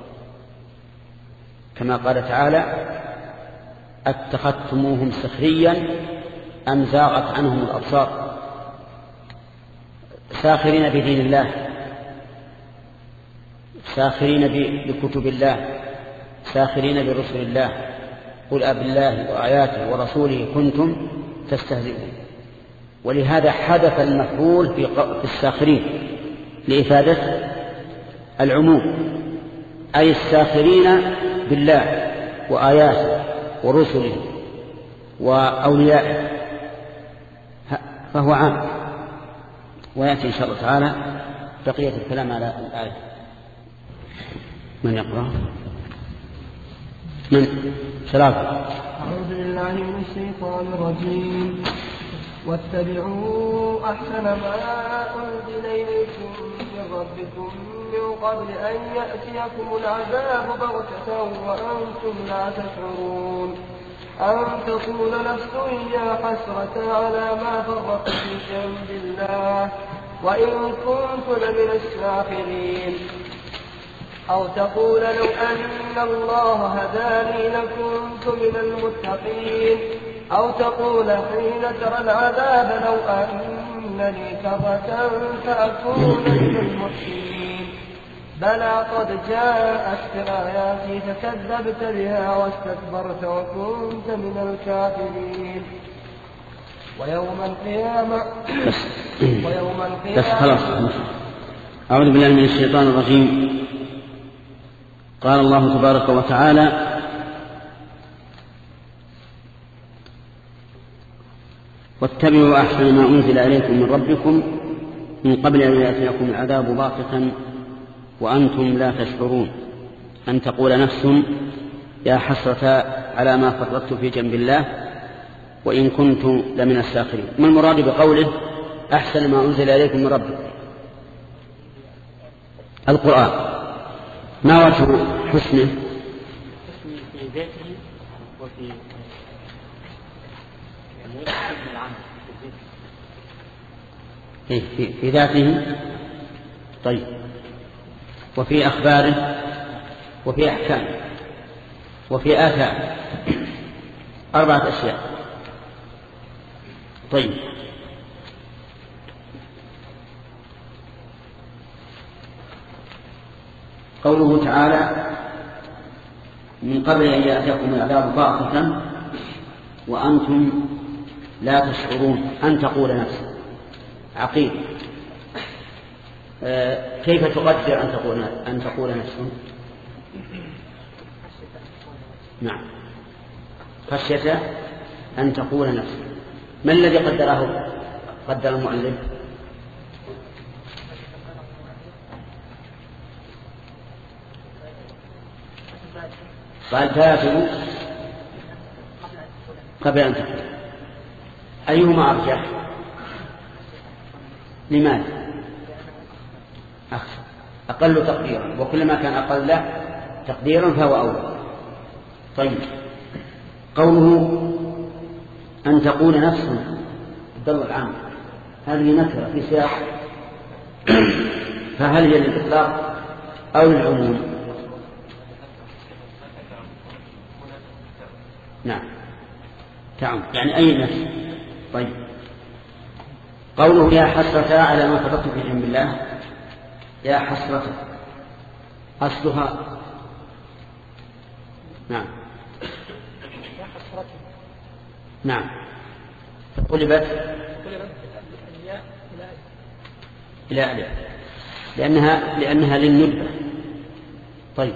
كما قال تعالى اتخذتموهم سخريا أم زاغت عنهم الأبصار. ساخرين بدين الله، ساخرين بكتب الله ساخرين برسل الله قل أب الله وآياته ورسوله كنتم تستهزئون. ولهذا حدث المفعول في الساخرين لإفادة العموم، أي الساخرين بالله وآياته ورسله وأوليائه، فهو عام. ويأتي إن شاء الله تعالى بقية الكلام على الآية. من يقرأ؟ من ثلاثة. أعوذ بالله من الشيطان الرجيم. واتبعوا أحسن ما أنزل إليكم من ربكم من قبل أن يأتيكم العذاب بغتة وأنتم لا تشعرون، أن تقول نفس يا حسرة على ما فرطت في جنب الله وإن كنت لمن الساخرين، أو تقول لو أن الله هداني لكنت من المتقين، أو تقول حين ترى العذاب لو أن لي كرة فأكون من المحسنين. بلى قد جاءتك آياتي فكذبت بها واستكبرت وكنت من الكافرين. ويوم القيامة ويوم القيامة بس خلاص. أعوذ بالله من الشيطان الرجيم. قال الله تبارك وتعالى: واتبعوا أحسن ما أنزل إليكم من ربكم من قبل أن يأتيكم العذاب بغتة وأنتم لا تشعرون، أن تقول نفس يا حسرة على ما فرطت في جنب الله وإن كنت لمن الساخرين. ما المراد بقوله أحسن ما أنزل إليكم من ربكم؟ القرآن. ما وجه حسنه؟ في ذاته وفي في, في, في ذاته. طيب. وفي أخباره وفي أحكامه وفي آثاره. أربعة أشياء. طيب. قوله تعالى: من قبل أن يأتيكم العذاب بغتة وأنتم لا تشعرون، أن تقول نفس. عقيل. آه كيف تقدر أن تقول أن تقول نفس؟ نعم، خشية أن تقول نفس. ما الذي قدره قدر المؤلف؟ قال فاتوا قبل أن تقول. أيهما أرجح؟ لماذا؟ أقل تقديرا، وكلما كان أقل تقديرا فهو أولى. طيب. قوله أن تقول نفس الضر العام، هذه نكرة في سياق، فهل هي للإطلاق أو للعموم؟ نعم، تعم يعني أي نفس. طيب. قوله يا حسرة على ما فرطت في جنب الله، يا حسرة أصلها نعم نعم قلبت إلى ألف لأنها لأنها للندبة. طيب.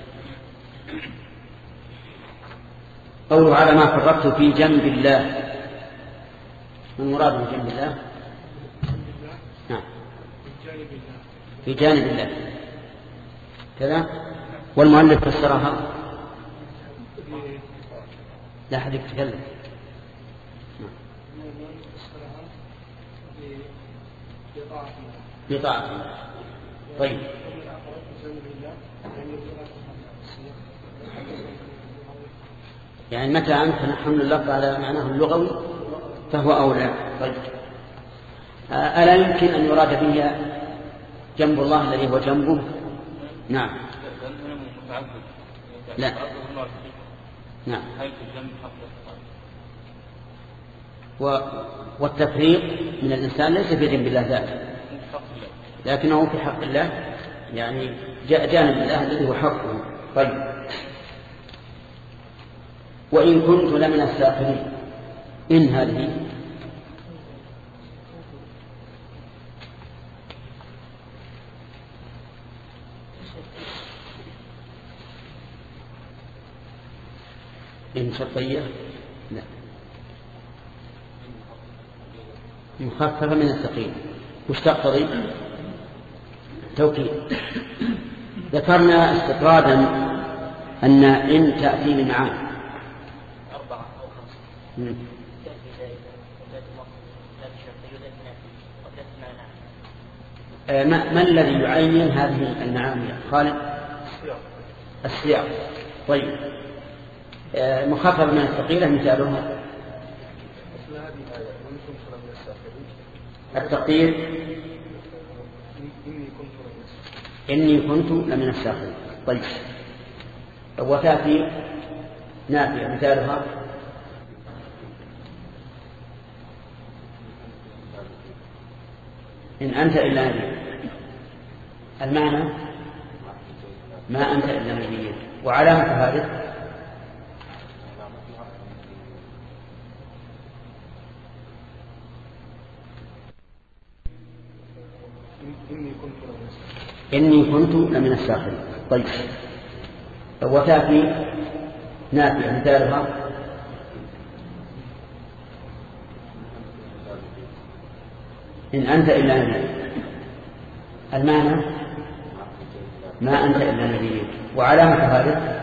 قوله على ما فرطت في جنب الله، من مراد بجنب الله؟ نعم، في جانب الله كذا. والمؤلف فسرها لا أحد يتكلم. بطاعة الله. طيب. يعني متى أمكن حمل اللفظ على معناه اللغوي فهو أولى. طيب. ألا يمكن أن يراد به جنب الله الذي هو جنبه؟ نعم. لا. نعم. والتفريق من الإنسان ليس في جنب الله ذاته، لكنه في حق الله يعني جاء جانب الله الذي هو حقه. طيب وإن كنت لمن الساخرين، إن هذه إن شرطية؟ لا، مخففة من الثقيل. وش تقتضي؟ توكيد. ذكرنا استطرادا أن إن تأتي من معاني أربعة أو خمسة. ما, ما الذي يعين هذه المعاني خالد؟ السياق. طيب مخفف من الثقيلة مثالها التقدير إني كنت لمن الساخرين. طيب وتأتي نافية مثالها إن أنت إلا نبي. المعنى ما أنت إلا نبي. وعلامة هذه إني كنت لمن الساخرين. طيب وتأتي نافية مثالها إن أنت إلا نبي. المعنى ما أنت إلا نبي. وعلامة هذه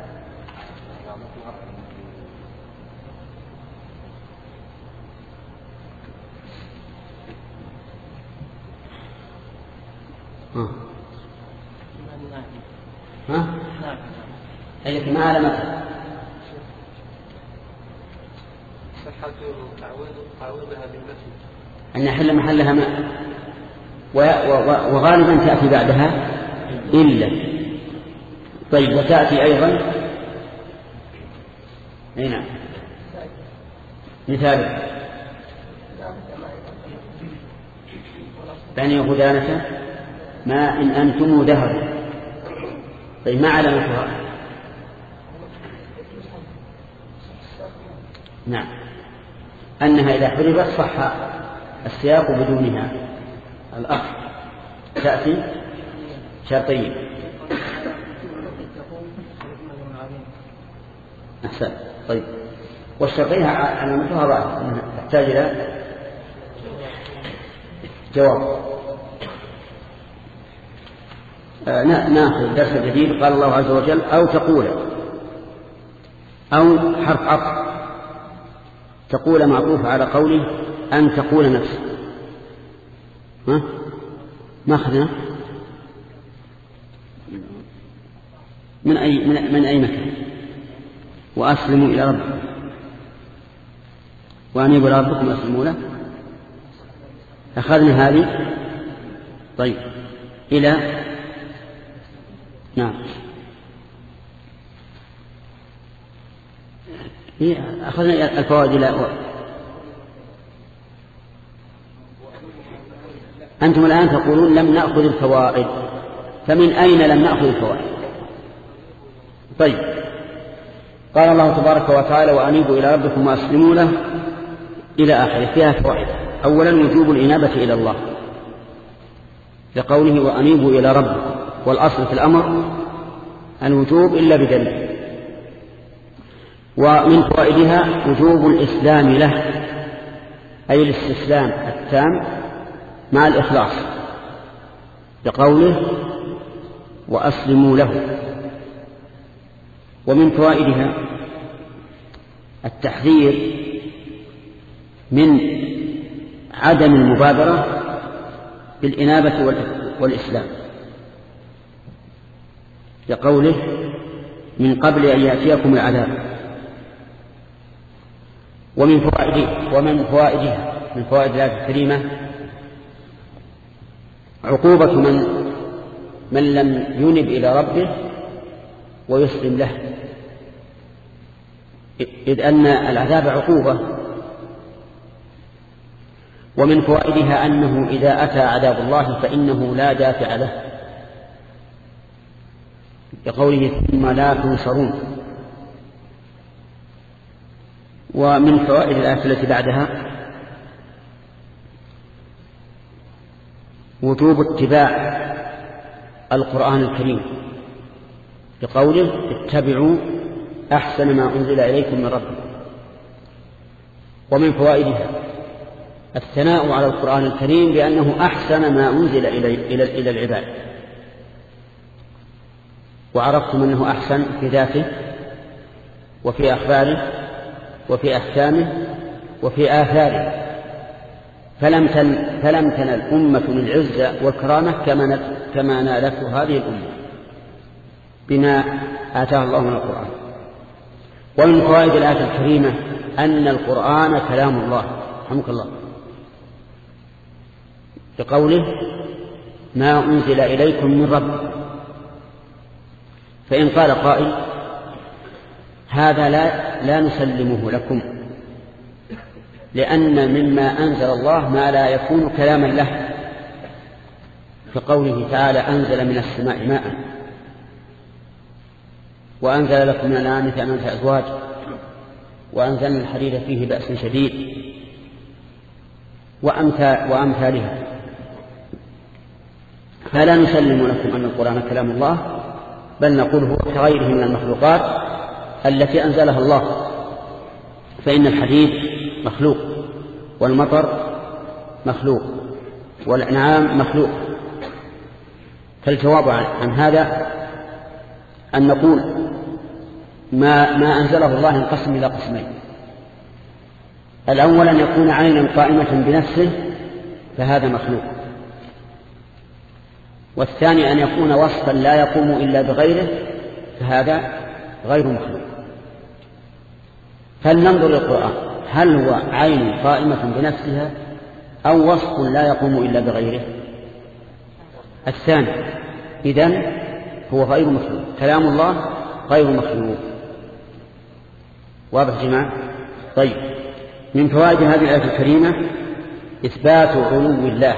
ها أي ما علامتها صحة تعويضها بالمثل أن يحل محلها ماء. وغالبا تأتي بعدها إلا. طيب وتأتي أيضا هنا مثال بني غدانة ما إن أنتم ذهب. طيب ما علامتها؟ نعم أنها إذا حربت صح السياق بدونها. الأخ تأتي شرطية. أحسن. طيب والشرطية علامتها ضعف أنها تحتاج إلى جواب. آه نأخذ درس جديد. قال الله عز وجل أو تقول، أو حرف عطف. تقول معطوف على قوله أن تقول نفسه. ها ما أخذنا من أي من, من أي مكان. وأسلموا إلى ربكم وأنيبوا إلى ربكم وأسلموا له. أخذنا هذه. طيب إلى نعم أخذنا الفوائد. لا أنتم الآن تقولون لم نأخذ الفوائد، فمن أين لم نأخذ الفوائد؟ طيب قال الله تبارك وتعالى وأنيبوا إلى ربكم وأسلموا له إلى آخره. فيها فوائد. أولا وجوب الإنابة إلى الله لقوله وأنيبوا إلى ربكم، والأصل في الأمر الوجوب إلا بدليل. ومن فوائدها وجوب الإسلام له، أي الاستسلام التام مع الإخلاص لقوله وأسلموا له. ومن فوائدها التحذير من عدم المبادرة بالإنابة والإسلام لقوله من قبل أن يأتيكم العذاب. ومن فوائد ومن فوائدها من فوائد الآية الكريمة عقوبة من من لم ينب إلى ربه ويسلم له، إذ أن العذاب عقوبة. ومن فوائدها أنه إذا أتى عذاب الله فإنه لا دافع له، بقوله ثم لا تنصرون. ومن فوائد الآية التي بعدها وجوب اتباع القرآن الكريم بقوله اتبعوا أحسن ما أنزل إليكم من ربكم. ومن فوائدها الثناء على القرآن الكريم بأنه أحسن ما أنزل إلى إلى العباد، وعرفتم أنه أحسن في ذاته وفي أخباره وفي أحكامه وفي آثاره، فلم تن فلم تنل أمة من العزة والكرامة كما كما نالته هذه الأمة بما آتاه الله من القرآن. ومن فوائد الآية الكريمة أن القرآن كلام الله، رحمك الله، بقوله ما أنزل إليكم من رب. فإن قال قائل هذا لا, لا نسلمه لكم، لأن مما أنزل الله ما لا يكون كلاما له، كقوله تعالى أنزل من السماء ماء وأنزل لكم من الأنعام ثمانية أزواج وأنزلنا الحديد فيه بأس شديد وأمثالها. فلا نسلم لكم أن القرآن كلام الله، بل نقول هو كغيره من المخلوقات التي أنزلها الله، فإن الحديد مخلوق والمطر مخلوق والأنعام مخلوق. فالجواب عن هذا أن نقول ما, ما أنزله الله ينقسم إلى قسمين: الأول أن يكون عينا قائمة بنفسه فهذا مخلوق، والثاني أن يكون وصفا لا يقوم إلا بغيره فهذا غير مخلوق. فلننظر للقرآن هل هو عين قائمة بنفسها أو وصف لا يقوم إلا بغيره؟ الثاني، إذن هو غير مخلوق، كلام الله غير مخلوق. واضح جماعة؟ طيب، من فوائد هذه الآية الكريمة إثبات علو الله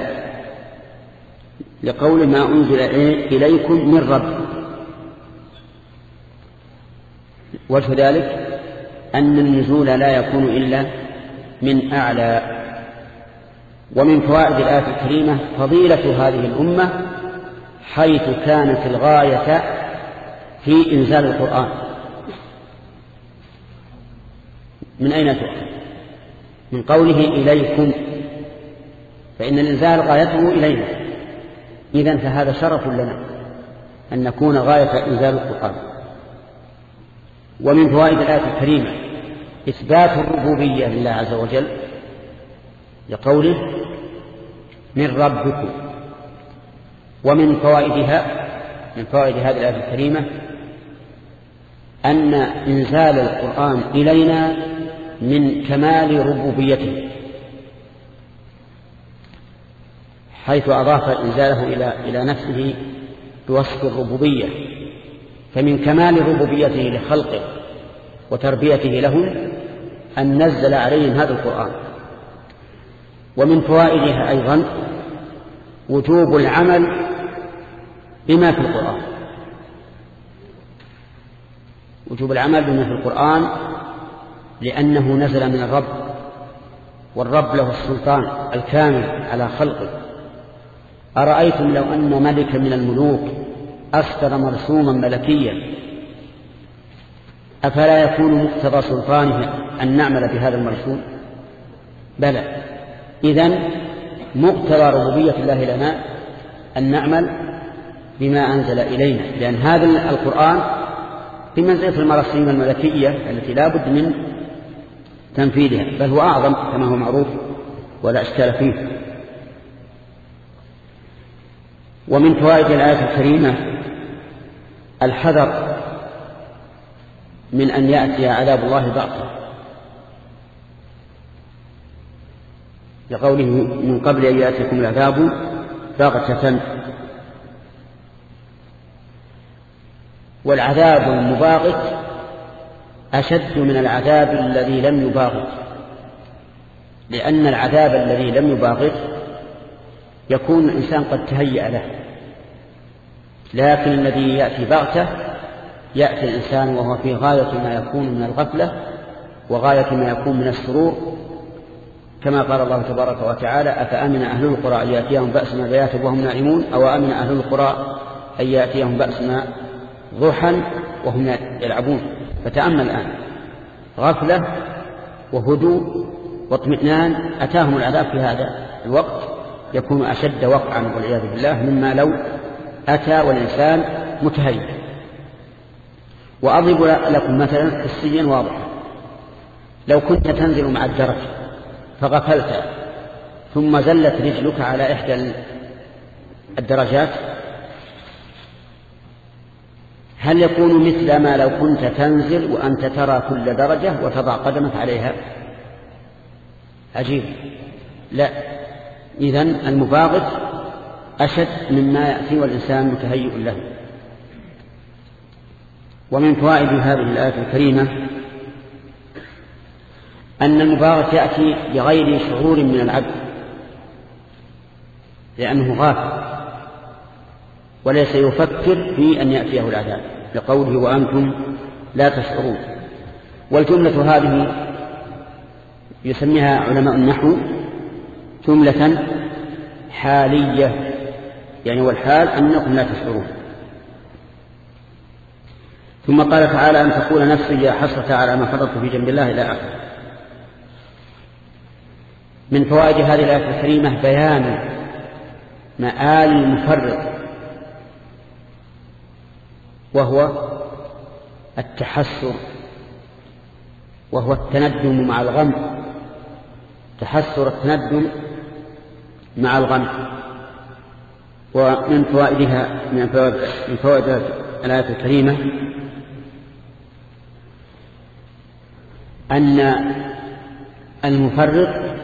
لقول ما أنزل إليكم من رب. وجه ذلك أن النزول لا يكون إلا من أعلى. ومن فوائد الآية الكريمة فضيلة هذه الأمة حيث كانت الغاية في إنزال القرآن. من أين تؤخذ؟ من قوله إليكم، فإن الإنزال غايته إلينا، إذن فهذا شرف لنا أن نكون غاية إنزال القرآن. ومن فوائد الآية الكريمة إثبات الربوبية لله عز وجل لقوله من ربكم. ومن فوائدها من فوائد هذه الآية الكريمة أن إنزال القرآن إلينا من كمال ربوبيته، حيث أضاف إنزاله إلى إلى نفسه بوصف الربوبية، فمن كمال ربوبيته لخلقه وتربيته لهم أن نزل عليهم هذا القرآن. ومن فوائدها أيضا وجوب العمل بما في القرآن، وجوب العمل بما في القرآن لأنه نزل من الرب، والرب له السلطان الكامل على خلقه. أرأيتم لو أن ملكا من الملوك أصدر مرسوما ملكيا أفلا يكون مقتضى سلطانه أن نعمل بهذا المرسوم؟ بلى. إذن مقتضى ربوبية الله لنا أن نعمل بما أنزل إلينا، لأن هذا القرآن بمنزلة المراسيم الملكية التي لا بد من تنفيذها، بل هو أعظم كما هو معروف ولا إشكال فيه. ومن فوائد الآية الكريمة الحذر من أن يأتي عذاب الله بغتة، لقوله من قبل أن يأتيكم العذاب بغتة. والعذاب المباغت أشد من العذاب الذي لم يباغت، لأن العذاب الذي لم يباغت يكون الإنسان قد تهيأ له، لكن الذي يأتي بغتة يأتي الإنسان وهو في غاية ما يكون من الغفلة وغاية ما يكون من السرور، كما قال الله تبارك وتعالى: أفأمن أهل القرى أن يأتيهم بأسنا بياتا وهم نائمون، أو أمن أهل القرى أن يأتيهم بأسنا ضحى وهم يلعبون. فتأمل الآن، غفلة وهدوء واطمئنان، أتاهم العذاب في هذا الوقت، يكون أشد وقعا والعياذ بالله مما لو أتى والإنسان متهيئ. وأضرب لكم مثلا حسيا واضحا: لو كنت تنزل مع الدرج فغفلت ثم زلت رجلك على إحدى الدرجات، هل يكون مثل ما لو كنت تنزل وأنت ترى كل درجة وتضع قدمك عليها؟ عجيب. لا، إذن المباغت أشد مما يأتي والإنسان متهيئ له. ومن فوائد هذه الآية الكريمة أن المباغت يأتي بغير شعور من العبد، لأنه غافل وليس يفكر في أن يأتيه العذاب، لقوله: وأنتم لا تشعرون. والجملة هذه يسميها علماء النحو جملة حالية، يعني والحال أنكم لا تشعرون. ثم قال تعالى: أن تقول نفسي يا حسرة على ما فرطت في جنب الله إلى آخره. من فوائد هذه الآية الكريمة بيان مآل المفرط، وهو التحسر، وهو التندم مع الغم، تحسر التندم مع الغم. ومن فوائدها من فوائد, من فوائد الآية الكريمة أن المفرط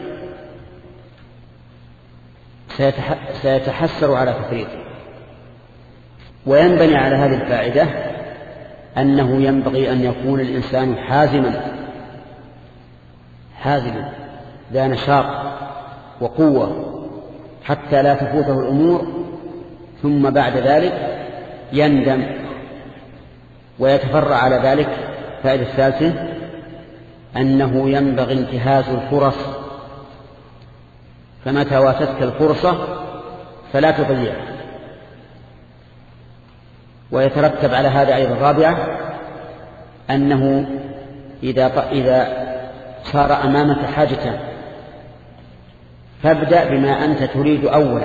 سيتحسر على تفريطه. وينبني على هذه الفائدة أنه ينبغي أن يكون الإنسان حازما حازما ذا نشاط وقوة حتى لا تفوته الأمور، ثم بعد ذلك يندم ويتفرع على ذلك. فائدة الثالثة أنه ينبغي انتهاز الفرص، فمتى واتتك الفرصة فلا تضيعها. ويترتب على هذا أيضا رابعة أنه إذا إذا صار أمامك حاجة فابدأ بما أنت تريد أولا،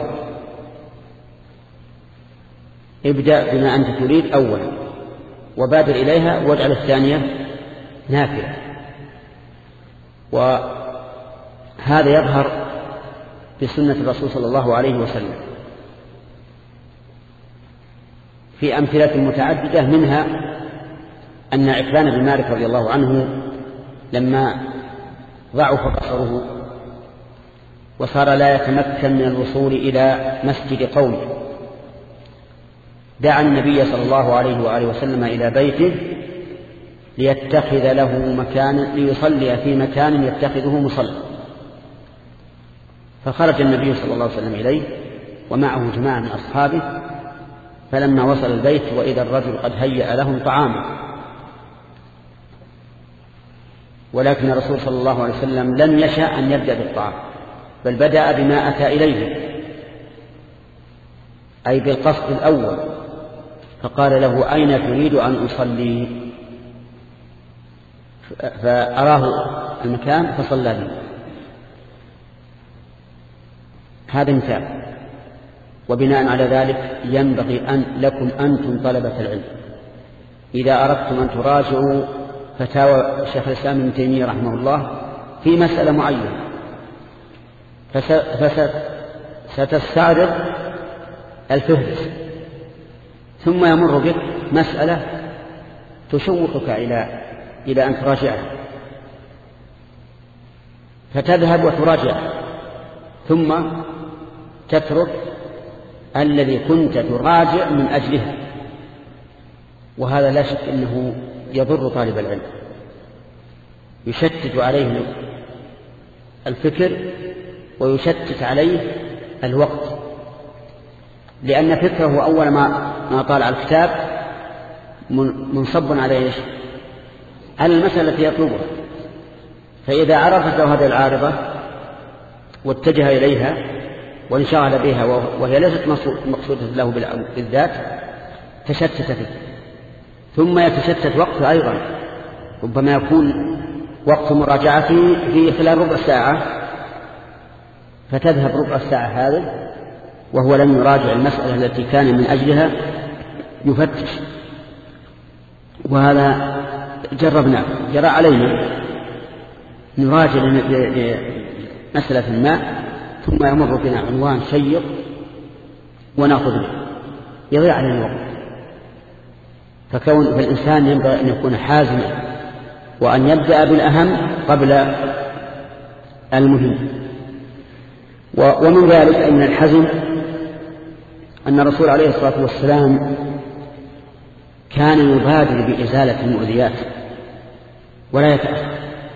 ابدأ بما أنت تريد أولا وبادر إليها، واجعل الثانية نافلة. وهذا يظهر بسنة الرسول صلى الله عليه وسلم في أمثلة متعددة، منها أن عكران بن مالك رضي الله عنه لما ضعف بصره وصار لا يتمكن من الوصول إلى مسجد قومه، دعا النبي صلى الله عليه وآله وسلم إلى بيته ليتخذ له مكان ليصلي في مكان يتخذه مصلى. فخرج النبي صلى الله عليه وسلم إليه ومعه جماعة من أصحابه، فلما وصل البيت وإذا الرجل قد هيأ لهم طعاما، ولكن الرسول صلى الله عليه وسلم لم يشأ أن يبدأ بالطعام، بل بدأ بما أتى إليه، أي بالقصد الأول، فقال له: أين تريد أن أصلي؟ فأراه المكان فصلى به. هذا مثال. وبناء على ذلك ينبغي أن لكم أنتم طلبة العلم إذا أردتم أن تراجعوا فتاوى شيخ الإسلام ابن تيمية رحمه الله في مسألة معينة، فستستعرض الفهرس، ثم يمر بك مسألة تشوقك إلى إلى أن تراجعها، فتذهب وتراجعها، ثم تترك الذي كنت تراجع من أجلها. وهذا لا شك أنه يضر طالب العلم، يشتت عليه الفكر ويشتت عليه الوقت، لأن فكره أول ما ما طالع الكتاب منصب على إيش؟ على المسألة التي يطلبها. فإذا عرفت له هذه العارضة واتجه إليها وانشغل بها وهي ليست مقصودة له بالذات تشتت فيه، ثم يتشتت وقته أيضا، ربما يكون وقت مراجعته في خلال ربع ساعة، فتذهب ربع الساعة هذه وهو لم يراجع المسألة التي كان من أجلها يفتش. وهذا جربناه، جرى علينا نراجع لمسألة ما ثم يمر بنا عنوان شيق ونأخذ به، يضيع علينا الوقت. فكون فالإنسان ينبغي أن يكون حازما وأن يبدأ بالأهم قبل المهم. ومن ذلك أن الحزم أن الرسول عليه الصلاة والسلام كان يبادر بإزالة المؤذيات ولا يتأخر،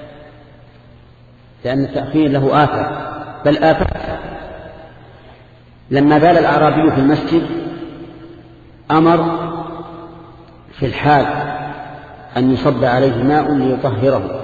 لأن التأخير له آثار بل آفات. لما بال الأعرابي في المسجد أمر في الحال أن يصب عليه ماء ليطهره،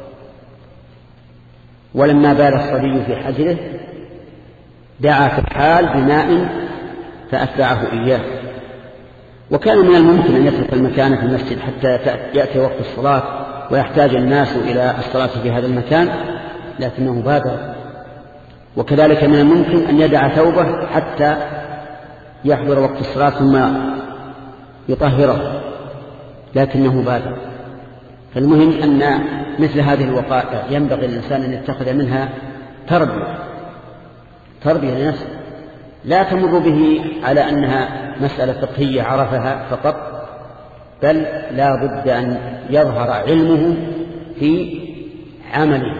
ولما بال الصبي في حجره دعا في الحال بماء فأتبعه إياه. وكان من الممكن أن يترك المكان في المسجد حتى يأتي وقت الصلاة ويحتاج الناس إلى الصلاة في هذا المكان، لكنه بادر. وكذلك من الممكن أن يدع ثوبه حتى يحضر وقت الصلاة ثم يطهره، لكنه بادر. فالمهم أن مثل هذه الوقائع ينبغي الإنسان أن يتخذ منها تربية تربية لنفسه، لا تمر به على أنها مسألة فقهية عرفها فقط، بل لا بد أن يظهر علمه في عمله.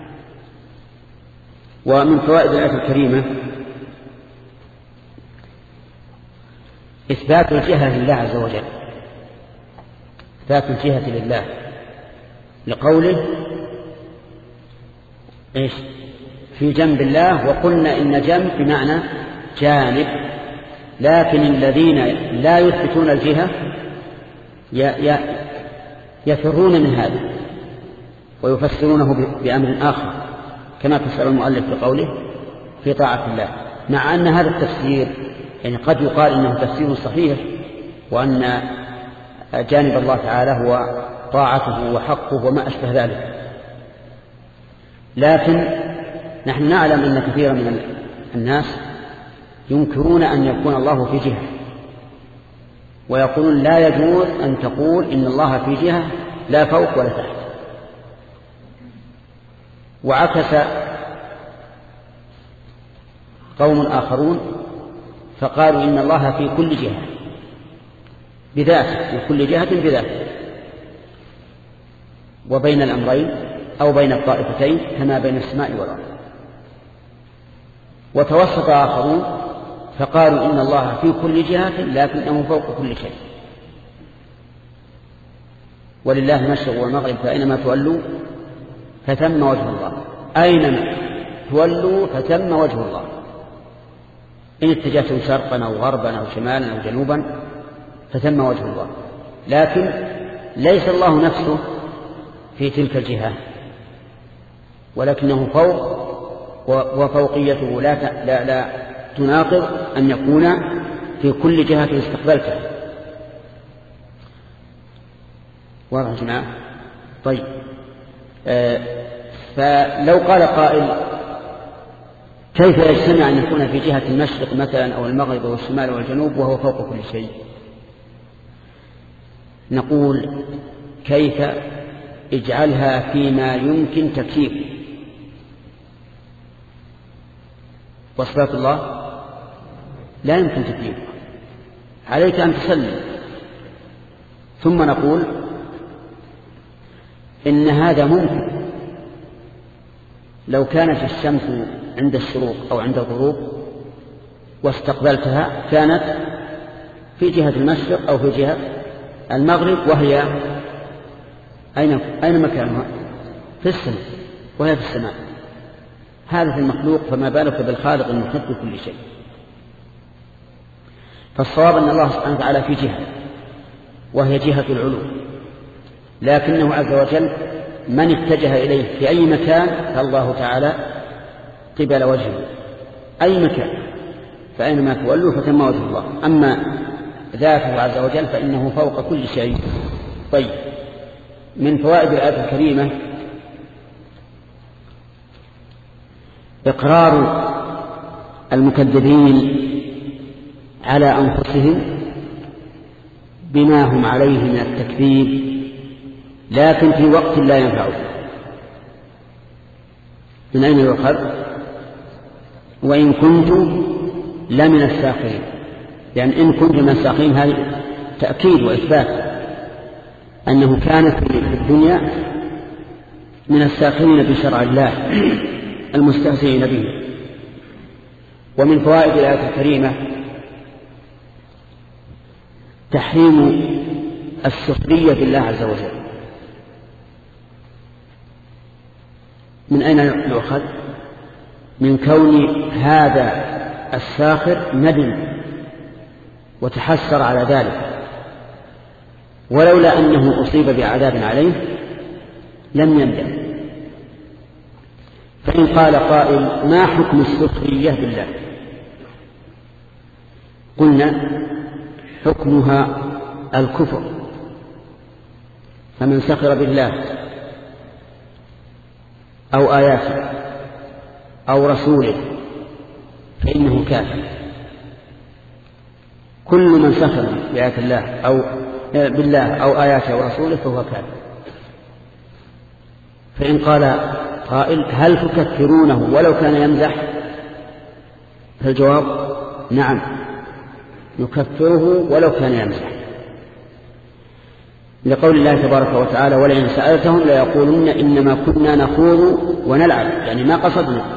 ومن فوائد الآية الكريمة إثبات الجهة لله عز وجل، إثبات الجهة لله لقوله إيش في جنب الله، وقلنا إن جنب بمعنى جانب، لكن الذين لا يثبتون الجهة يفرون من هذا ويفسرونه بأمر آخر، كما فسر المؤلف بقوله في طاعة الله، مع أن هذا التفسير يعني قد يقال إنه تفسير صحيح، وأن جانب الله تعالى هو طاعته وحقه وما أشبه ذلك. لكن نحن نعلم أن كثيرا من الناس ينكرون أن يكون الله في جهة، ويقولون لا يجوز أن تقول إن الله في جهة لا فوق ولا تحت. وعكس قوم آخرون فقالوا إن الله في كل جهة بذاته، في كل جهة بذاته، وبين الأمرين أو بين الطائفتين كما بين السماء والأرض. وتوسط آخرون فقالوا إن الله في كل جهة لكنه فوق كل شيء، ولله المشرق والمغرب فأينما تولوا فثم وجه الله، أينما تولوا فثم وجه الله، إن اتجهتم شرقا أو غربا أو شمالا أو جنوبا فثم وجه الله. لكن ليس الله نفسه في تلك الجهة، ولكنه فوق، وفوقيته لا, لا, لا تناقض أن يكون في كل جهة استقبلتها. واضح يا جماعة؟ طيب آه فلو قال قائل كيف يجتمع أن يكون في جهة المشرق مثلا أو المغرب والشمال والجنوب وهو فوق كل شيء؟ نقول كيف اجعلها فيما يمكن تكييفه. وصفات الله لا يمكن تكييفه، عليك أن تسلم. ثم نقول إن هذا ممكن لو كانت الشمس عند الشروق أو عند الغروب واستقبلتها كانت في جهة المشرق أو في جهة المغرب، وهي أين أين مكانها؟ في السماء، وهي في السماء. هذا في المخلوق، فما بالك بالخالق المحيط بكل شيء. فالصواب أن الله سبحانه وتعالى في جهة، وهي جهة العلو، لكنه عز وجل من اتجه إليه في أي مكان فالله تعالى قبل وجهه أي مكان، فأينما تولوا فتم وجه الله. أما ذاته عز وجل فإنه فوق كل شيء. طيب، من فوائد الآية الكريمة إقرار المكذبين على أنفسهم بما هم عليه من التكذيب، لكن في وقت لا ينفعه. من أين يؤخذ؟ وإن كنت لمن الساخرين، يعني إن كنت من الساخرين هذا تأكيد وإثبات أنه كان في الدنيا من الساخرين بشرع الله المستهزئين به. ومن فوائد الآية الكريمة تحريم السخرية بالله عز وجل. من أين يؤخذ؟ من كون هذا الساخر ندم وتحسر على ذلك، ولولا أنه أصيب بعذاب عليه لم يندم. فإن قال قائل ما حكم السخرية بالله؟ قلنا حكمها الكفر، فمن سخر بالله أو آياته أو رسوله فإنه كافر. كل من سخر بآيات الله أو بالله أو آياته أو رسوله فهو كافر. فإن قال قائل هل تكفرونه ولو كان يمزح؟ فالجواب نعم، نكفره ولو كان يمزح، لقول الله تبارك وتعالى ولئن سألتهم ليقولن إنما كنا نخوض ونلعب، يعني ما قصدنا.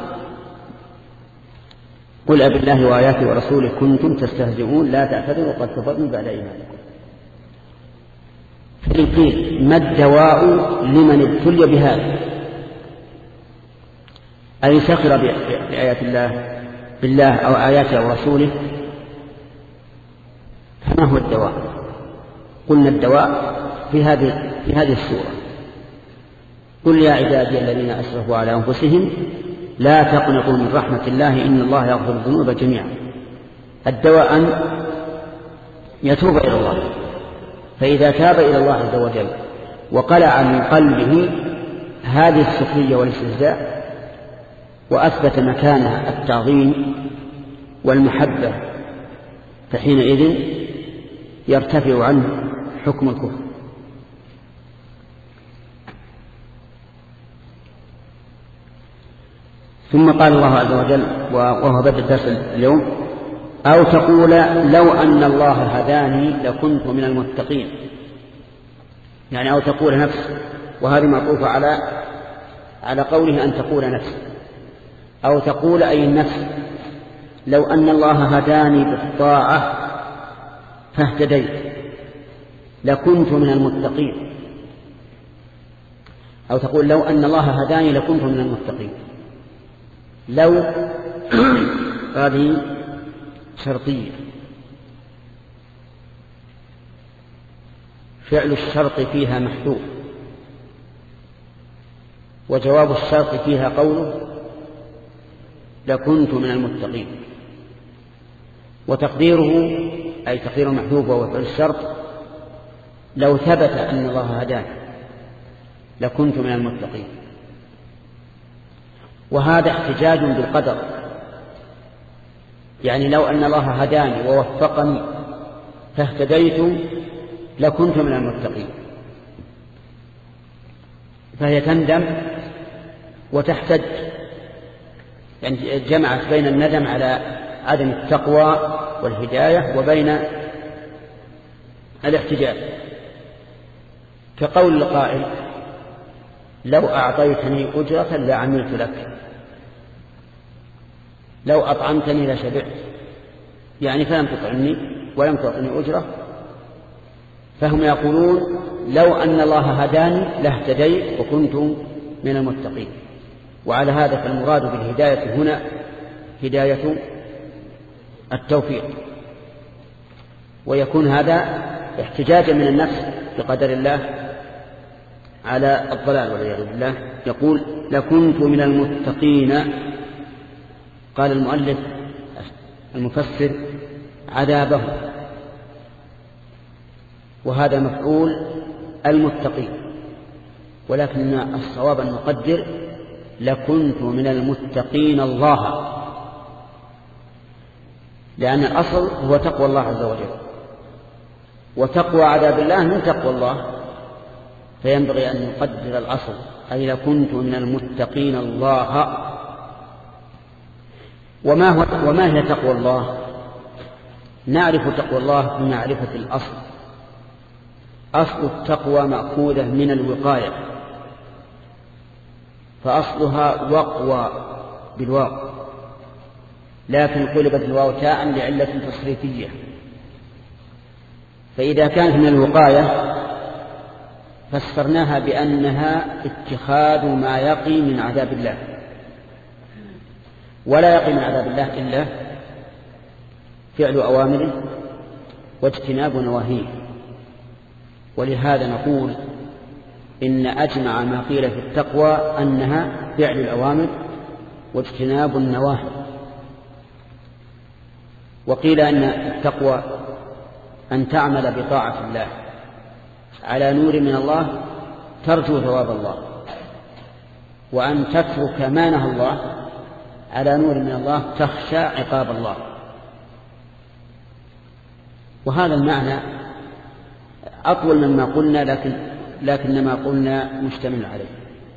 قل أبالله وآياته ورسوله كنتم تستهزئون لا تعتذروا قد كفرتم بعد إيمانكم. فإن قيل ما الدواء لمن ابتلي بهذا أي سخر بآيات الله بالله أو آياته أو رسوله، فما هو الدواء؟ قلنا الدواء في هذه في هذه السورة قل يا عبادي الذين أسرفوا على أنفسهم لا تقنطوا من رحمة الله إن الله يغفر الذنوب جميعا. الدواء أن يتوب إلى الله، فإذا تاب إلى الله عز وجل وقلع من قلبه هذه السخرية والاستهزاء وأثبت مكانها التعظيم والمحبة، فحينئذ يرتفع عنه حكم الكفر. ثم قال الله عز وجل وهو بدء الدرس اليوم أو تقول لو أن الله هداني لكنت من المتقين، يعني أو تقول نفس، وهذه معطوفة على على قوله أن تقول نفس، أو تقول أي النفس لو أن الله هداني بالطاعة فاهتديت لكنت من المتقين، أو تقول لو أن الله هداني لكنت من المتقين. لو هذه شرطية، فعل الشرط فيها محذوف، وجواب الشرط فيها قوله لكنت من المتقين، وتقديره أي تقدير محذوف وهو فعل الشرط لو ثبت أن الله هداني لكنت من المتقين. وهذا احتجاج بالقدر، يعني لو أن الله هداني ووفقني فاهتديت لكنت من المتقين، فهي تندم وتحتج، يعني جمعت بين الندم على عدم التقوى والهداية وبين الاحتجاج، كقول القائل لو أعطيتني أجرة لعملت لك، لو أطعمتني لشبعت، يعني فلم تطعمني ولم تعطني أجرة. فهم يقولون لو أن الله هداني لاهتديت وكنت من المتقين. وعلى هذا فالمراد بالهداية هنا هداية التوفيق، ويكون هذا احتجاجا من النفس بقدر الله على الضلال والعياذ بالله يقول لكنت من المتقين. قال المؤلف المفسر عذابه، وهذا مفعول المتقين، ولكن الصواب المقدر لكنت من المتقين الله، لأن الأصل هو تقوى الله عز وجل، وتقوى عذاب الله من تقوى الله، فينبغي أن نقدر الأصل أي لكنت من المتقين الله. وما, هو وما هي تقوى الله؟ نعرف تقوى الله بمعرفة الأصل. أصل التقوى مأخوذة من الوقاية، فأصلها وقوى بالواو، لكن قلبت الواو تاء لعلة تصريفية، فإذا كانت من الوقاية فسرناها بأنها اتخاذ ما يقي من عذاب الله، ولا يقي من عذاب الله إلا فعل أوامره واجتناب نواهيه. ولهذا نقول إن أجمع ما قيل في التقوى أنها فعل الأوامر واجتناب النواهي. وقيل أن التقوى أن تعمل بطاعة الله على نور من الله ترجو ثواب الله، وأن تترك ما نهى الله على نور من الله تخشى عقاب الله. وهذا المعنى أطول مما قلنا، لكن لكن ما قلنا مشتمل عليه.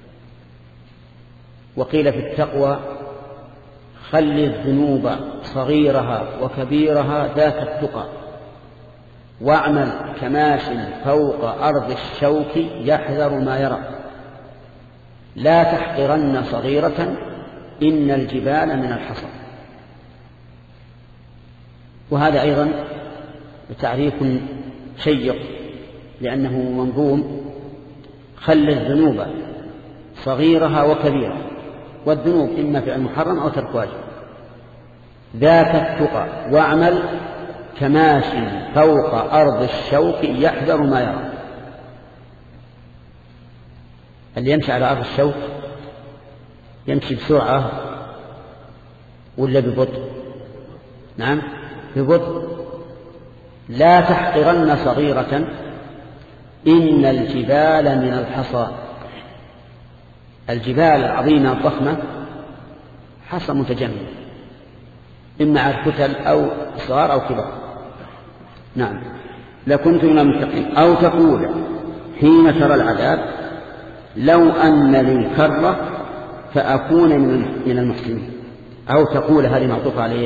وقيل في التقوى خل الذنوب صغيرها وكبيرها ذاك التقى، واعمل كماش فوق أرض الشوك يحذر ما يرى، لا تحقرن صغيرة إن الجبال من الحصى. وهذا أيضا تعريف شيق لأنه منظوم. خل الذنوب صغيرها وكبيرها، والذنوب إما فعل محرم أو ترك واجب، ذاك التقى واعمل كماشي فوق أرض الشوك يحذر ما يرى. اللي يمشي على أرض الشوك يمشي بسرعة ولا ببطء؟ نعم ببطء. لا تحقرن صغيرة إن الجبال من الحصى. الجبال العظيمة الضخمة حصى متجمد، إما على الكتل أو صغار أو كبار. نعم لكنت من المتقين. أو تقول حين ترى العذاب لو أن لي كرة فأكون من المحسنين. أو تقول هذه معطوفة عليه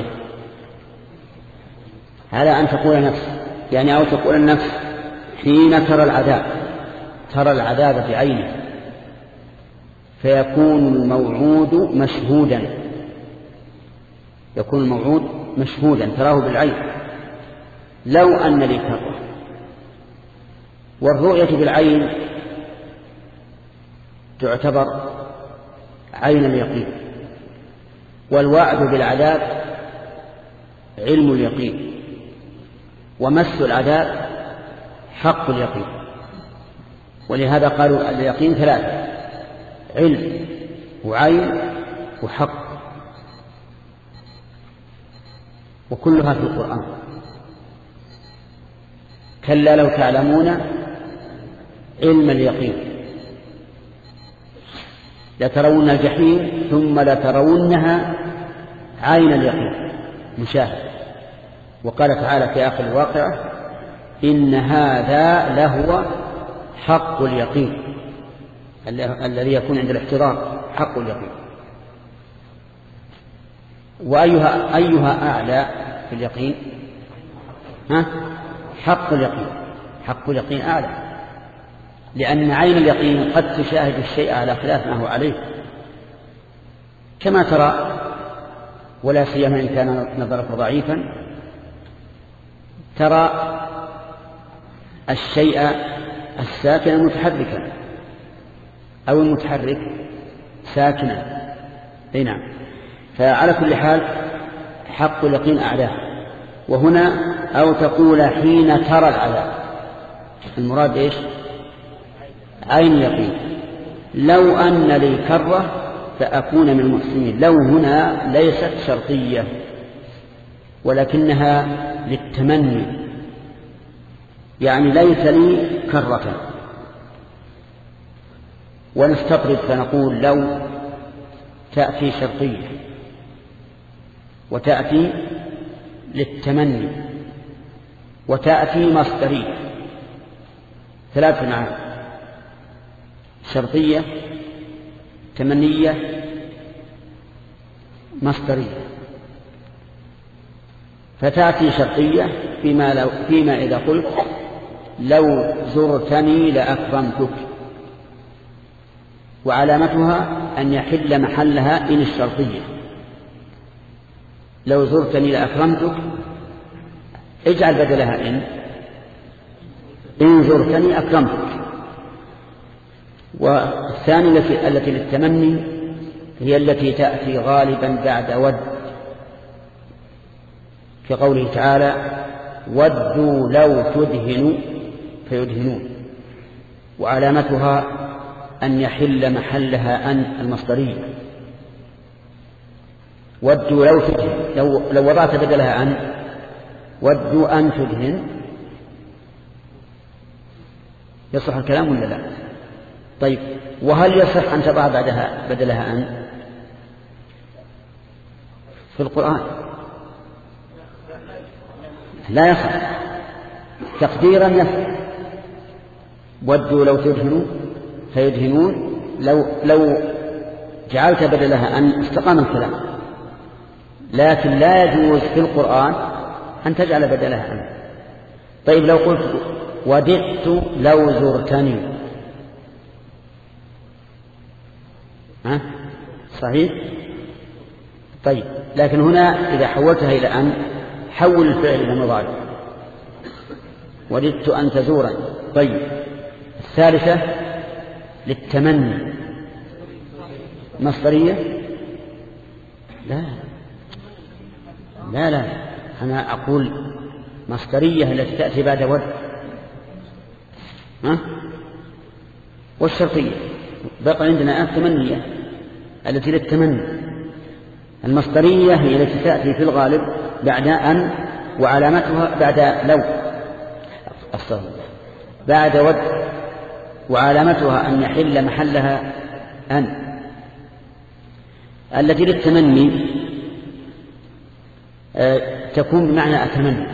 على أن تقول نفس، يعني أو تقول النفس حين ترى العذاب، ترى العذاب بعينه، فيكون الموعود مشهودا، يكون الموعود مشهودا تراه بالعين. لو أن لي كرة. والرؤية بالعين تعتبر عين اليقين، والوعد بالعذاب علم اليقين، ومس العذاب حق اليقين. ولهذا قالوا اليقين ثلاثة: علم وعين وحق، وكلها في القرآن. كلا لو تعلمون علم اليقين لترون الجحيم ثم لترونها عين اليقين مشاهد. وقال تعالى في آخر الواقعة: إن هذا لهو حق اليقين الذي يكون عند الاحتضار، حق اليقين. وأيها أيها أعلى في اليقين؟ ها؟ حق اليقين. حق اليقين أعلى، لأن عين اليقين قد تشاهد الشيء على خلاف ما هو عليه، كما ترى، ولا سيما إن كان نظرك ضعيفا، ترى الشيء الساكن متحركا أو المتحرك ساكنا. أي نعم. فعلى كل حال حق اليقين أعلاه. وهنا أو تقول حين ترى العذاب، المراد إيش؟ عين اليقين. لو أن لي كرة فأكون من المحسنين. لو هنا ليست شرطية ولكنها للتمني، يعني ليس لي كرة. ونستطرد فنقول لو تأتي شرطية وتأتي للتمني وتأتي مصدرية، ثلاث معاني: شرطية، تمنية، مصدرية. فتأتي شرطية فيما, لو فيما إذا قلت لو زرتني لأكرمتك، وعلامتها أن يحل محلها إن الشرطية. لو زرتني لأكرمتك اجعل بدلها إن إن زرتني أكرمتك. والثانية التي للتمني هي التي تأتي غالبا بعد ود، كقوله تعالى ودوا لو تدهنوا فيدهنون، وعلامتها أن يحل محلها أن المصدرية. ودوا لو تدهن، لو, لو وضعت بدلها أن ودوا أن تدهن يصح الكلام ولا لا؟ طيب، وهل يصح أن تضع بعدها بدلها أن في القرآن؟ لا يصح. تقديرا يصح. ودوا لو تدهنوا فيدهنون، لو, لو جعلت بدلها أن استقام الكلام. لكن لا يجوز في القرآن أن تجعل بدلها أن. طيب، لو قلت وددت لو زرتني، ها؟ صحيح؟ طيب، لكن هنا إذا حولتها إلى أن حول الفعل إلى مضارع، وددت أن تزورني. طيب، الثالثة للتمني، مصدرية؟ لا لا لا أنا أقول مصدرية التي تأتي بعد ود، ها؟ والشرطية بقى عندنا التمنية التي للتمني. المصدرية هي التي تأتي في الغالب بعد أن، وعلامتها بعد لو أصلا بعد ود، وعلامتها أن يحل محلها أن. التي للتمني آه تكون بمعنى أتمنى،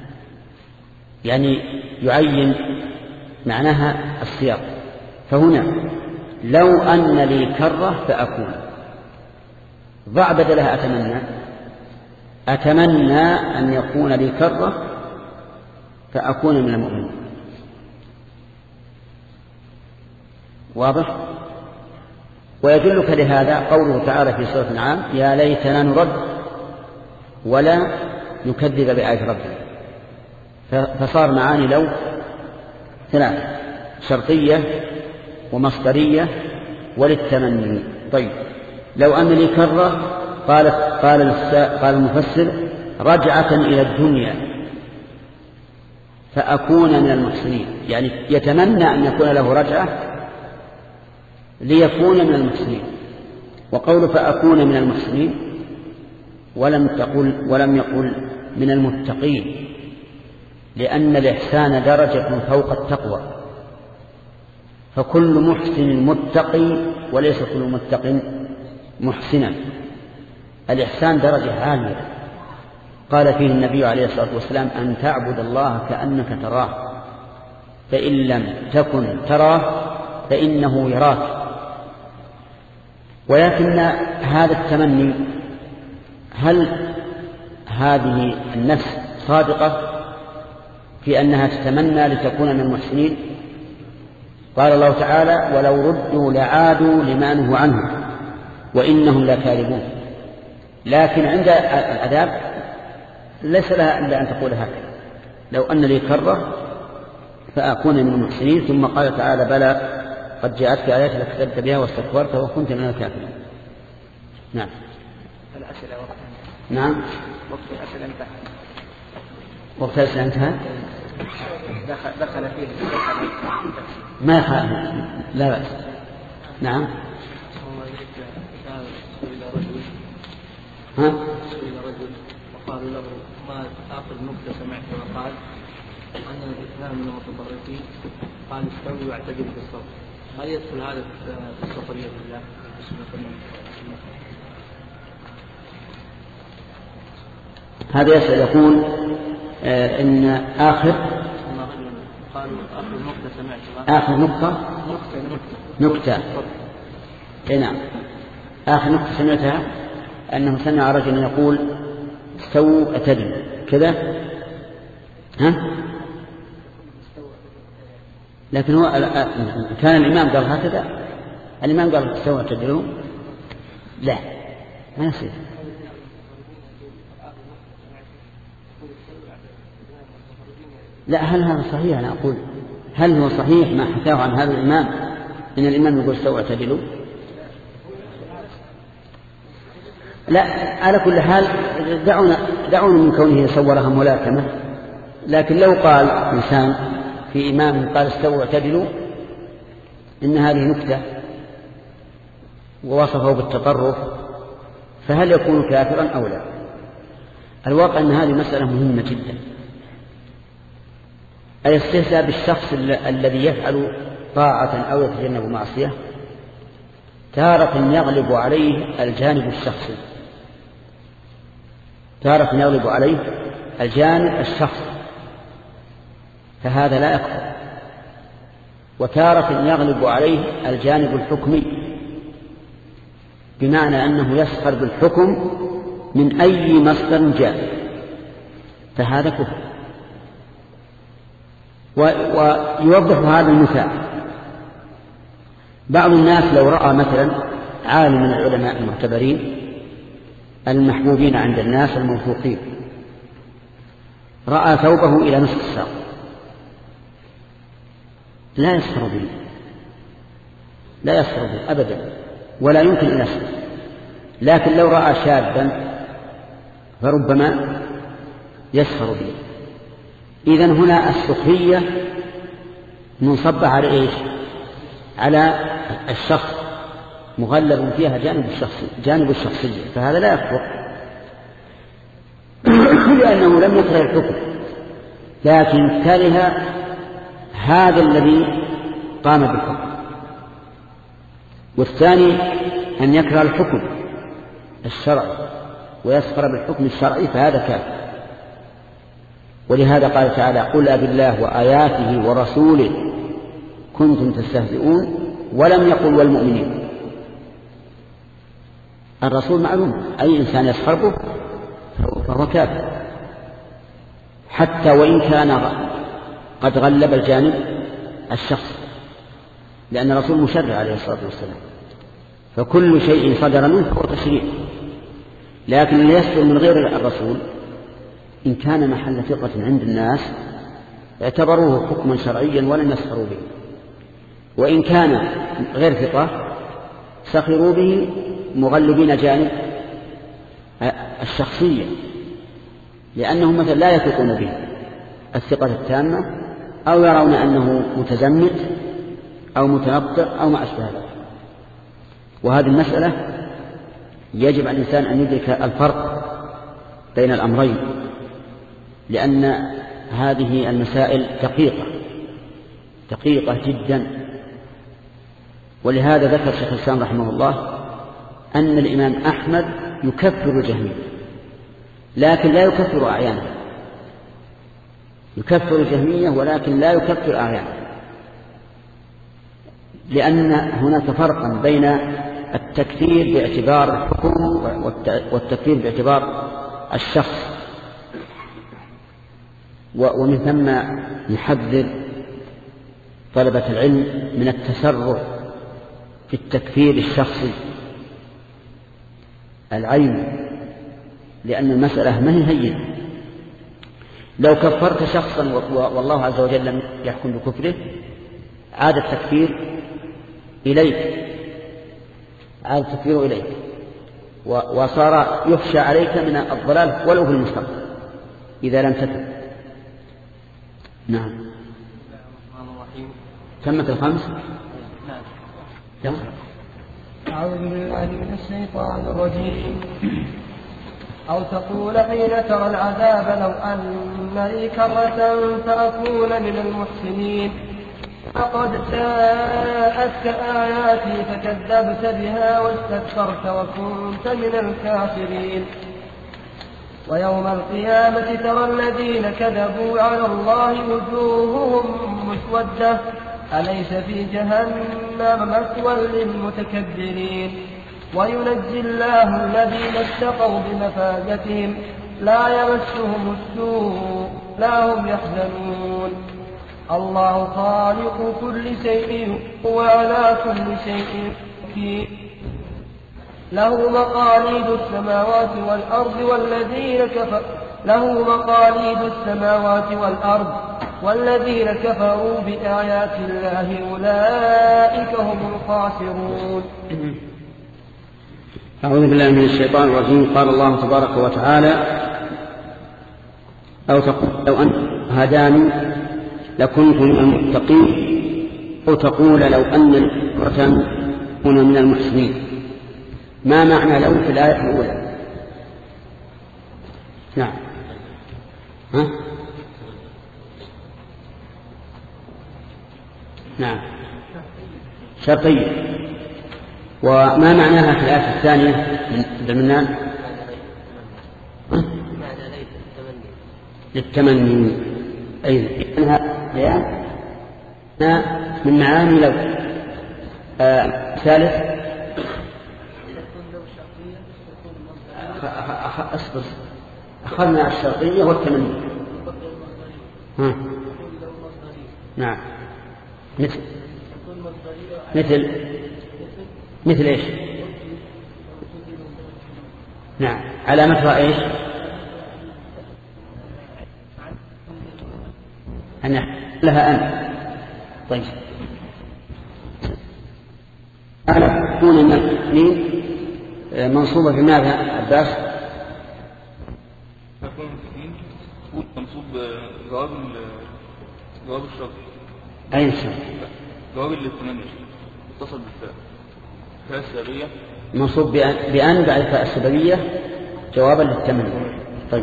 يعني يعين معناها السياق. فهنا لو أن لي كرة فأكون، ضع بدلها أتمنى. أتمنى أن يكون لي كرة فأكون من المؤمنين. واضح؟ ويدلك لهذا قوله تعالى في سورة الأنعام يا ليتنا نرد ولا نكذب بآيات ربنا. فصار معاني لو ثلاث: شرطية ومصدرية وللتمني. طيب، لو أن لي كرة قال قال قال المفسر رجعة إلى الدنيا فأكون من المحسنين، يعني يتمنى أن يكون له رجعة ليكون من المحسنين. وقول فأكون من المحسنين ولم تقل ولم يقل من المتقين، لأن الإحسان درجة فوق التقوى، فكل محسن متقي وليس كل متق محسنا. الإحسان درجة عالية قال فيه النبي عليه الصلاة والسلام أن تعبد الله كأنك تراه فإن لم تكن تراه فإنه يراك. ولكن هذا التمني، هل هذه النفس صادقة في أنها تتمنى لتكون من المحسنين؟ قال الله تعالى ولو ردوا لعادوا لما نهوا عنه وإنهم لكاذبون. لكن عند العذاب ليس لها إلا أن تقول هكذا لو أن لي كرة فأكون من المحسنين. ثم قال تعالى بلى قد جاءتك آيات لكذبت بها واستكبرت وكنت من الكافرين. نعم. الأسئلة وقتها. نعم. وقت الأسئلة انتهى. وقت الأسئلة انتهى. دخل, دخل فيه دخل ما يخالف لا بأس. نعم. إلى رجل ها؟ إلى رجل وقالوا له ما آخر نكتة سمعت وقال أن الاثنان من المتطرفين قال استوي واعتدل في الصف. هل يدخل هذا في السخرية بالله؟ هذا يسأل يقول آه إن آخر قالوا آخر نكتة سمعت آخر نقطة نكتة إيه نعم آخر نقطة سمعتها أنه سمع رجلا يقول استووا اعتدلوا كذا ها؟ لكن هو كان الإمام قال هكذا الإمام قال استووا اعتدلوا لا ما يصير. لا هل هذا صحيح؟ أنا أقول هل هو صحيح ما حكاه عن هذا الإمام إن الإمام يقول استووا اعتدلوا؟ لا على كل حال دعونا دعونا من كونه صورها ملاكمة. لكن لو قال إنسان في إمام قال استووا اعتدلوا إن هذه نكتة ووصفه بالتطرف فهل يكون كافرا أو لا؟ الواقع أن هذه مسألة مهمة جدا. الاستهزاء بالشخص الذي يفعل طاعة أو يتجنب معصية تارة يغلب عليه الجانب الشخصي تارة يغلب عليه الجانب الشخصي فهذا لا يكفر، وتارة يغلب عليه الجانب الحكمي بمعنى أنه يسخر بالحكم من أي مصدر جاء فهذا كفر. ويوضح هذا المثال بعض الناس لو رأى مثلا عالم من العلماء المعتبرين المحبوبين عند الناس الموثوقين رأى ثوبه إلى نصف الساق لا يسخر به لا يسخر به أبدا ولا يمكن أن يسخر. لكن لو رأى شابا فربما يسخر به. إذن هنا السخرية منصبة على إيش؟ على الشخص مغلب فيها جانب الشخصي جانب الشخصية فهذا لا يكفر لأنه لم يكره الحكم لكن كره هذا الذي قام بالحكم. والثاني أن يكره الحكم الشرعي ويسخر بالحكم الشرعي فهذا كافر. ولهذا قال تعالى قل أبالله وآياته ورسوله كنتم تستهزئون ولم يقل والمؤمنين. الرسول معلوم أي إنسان يسخر به فهو كافر حتى وإن كان قد غلب الجانب الشخصي لأن الرسول مشرع عليه الصلاة والسلام فكل شيء صدر منه فهو تشريع. لكن اللي يصدر من غير الرسول إن كان محل ثقة عند الناس اعتبروه حكما شرعيا ولم يسخروا به، وإن كان غير ثقة سخروا به مغلبين جانب الشخصية لأنهم مثلا لا يثقون به الثقة التامة أو يرون أنه متزمت أو متنطع أو ما أشبه ذلك. وهذه المسألة يجب على الإنسان أن يدرك الفرق بين الأمرين لأن هذه المسائل دقيقة دقيقة جدا. ولهذا ذكر شيخ الإسلام رحمه الله أن الإمام أحمد يكفر الجهمية لكن لا يكفر أعيانه يكفر الجهمية ولكن لا يكفر أعيانه لأن هناك فرقا بين التكفير باعتبار الحكم والتكفير باعتبار الشخص. ومن ثم نحذر طلبة العلم من التسرع في التكفير الشخصي العين لأن المسألة ما هي هينة. لو كفرت شخصا والله عز وجل لم يحكم بكفره عاد التكفير إليك عاد التكفير إليك وصار يخشى عليك من الضلال ولو في المستقبل إذا لم تتب. نعم. الرحمن الرحيم. تمت الخمس. نعم. يلا. أعوذ بالله من الشيطان الرجيم. أو تقول حين ترى العذاب لو أن لي كرة فأكون من المحسنين فقد جاءتك آياتي فكذبت بها واستكبرت وكنت من الكافرين. ويوم القيامة ترى الذين كذبوا على الله وجوههم مسودة أليس في جهنم مثوى للمتكبرين. وينجي الله الذين اتقوا بمفازتهم لا يمسهم السوء لا هم يحزنون. الله خالق كل شيء وعلى كل شيء وكيل. له مقاليد السماوات والأرض والذين كفروا له مقاليد السماوات والأرض والذين كفروا بآيات الله أولئك هم الخاسرون. أعوذ بالله من الشيطان الرجيم. قال الله تبارك وتعالى أو تقول لو أن هداني لكنت من المتقين أو تقول لو أن الكرة كنا من المحسنين. ما معنى لو في الآية الأولى؟ نعم. ها؟ نعم شرطية. وما معناها في الآية الثانية من المنان؟ للتمني أيضا إنها بيان من معاني لو. آه ثالث أصبر أخذنا الشرطية والتمني. ها. نعم مثل مثل مثل إيش؟ نعم علامتها إيش؟ أن لها أن. طيب أنا تكون من المؤمنين منصوبة في ماذا عباس؟ تكون منصوب جواب جواب الشرط. أين الشرط؟ جواب الاثنين اتصل بالفاء فاء السببية منصوب بأن, بأن بعد فاء السببية جوابا للتمني. طيب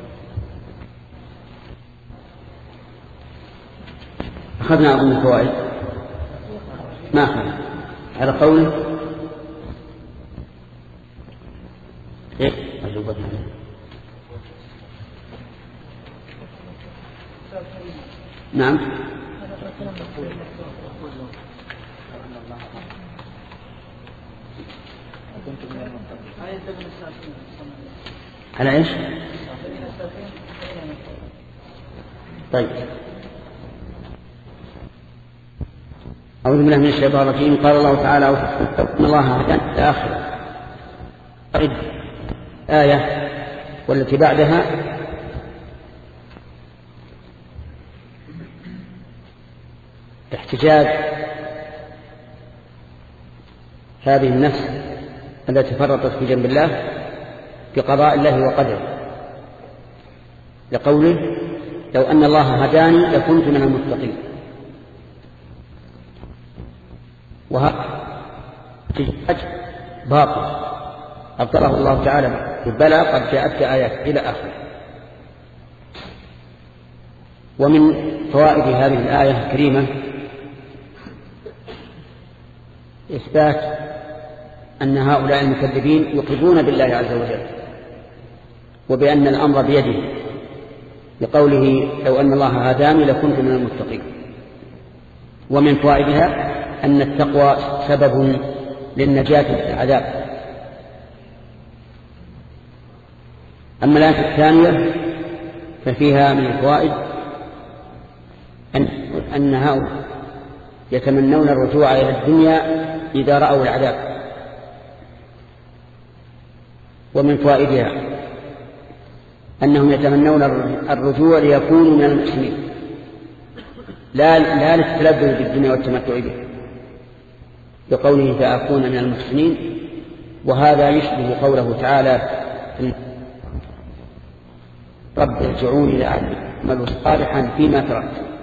أخذنا أظن الفوائد ما أخذنا على قول إيه أجوبتنا. نعم على إيش؟ طيب أعوذ بالله من الشيطان الرجيم. قال الله تعالى إن الله هدانا إلى آخره. آية والتي بعدها احتجاج هذه النفس التي فرطت في جنب الله بقضاء الله وقدره لقوله لو أن الله هداني لكنت من المتقين. وهذا احتجاج باطل أبطله الله تعالى بلى قد جاءتك آيات إلى آخره. ومن فوائد هذه الآية الكريمة إثبات أن هؤلاء المكذبين يقرون بالله عز وجل وبأن الأمر بيده لقوله لو أن الله هداني لكنت من المتقين. ومن فوائدها أن التقوى سبب للنجاة من العذاب. أما الآية الثانية ففيها من الفوائد أن, أن هؤلاء يتمنون الرجوع إلى الدنيا إذا رأوا العذاب. ومن فوائدها أنهم يتمنون الرجوع ليكونوا من المحسنين لا, لا للتلذذ بالدنيا والتمتع به بقوله فأكون من المحسنين. وهذا يشبه قوله تعالى رب ارجعوني لأعمل صالحا فيما تركت.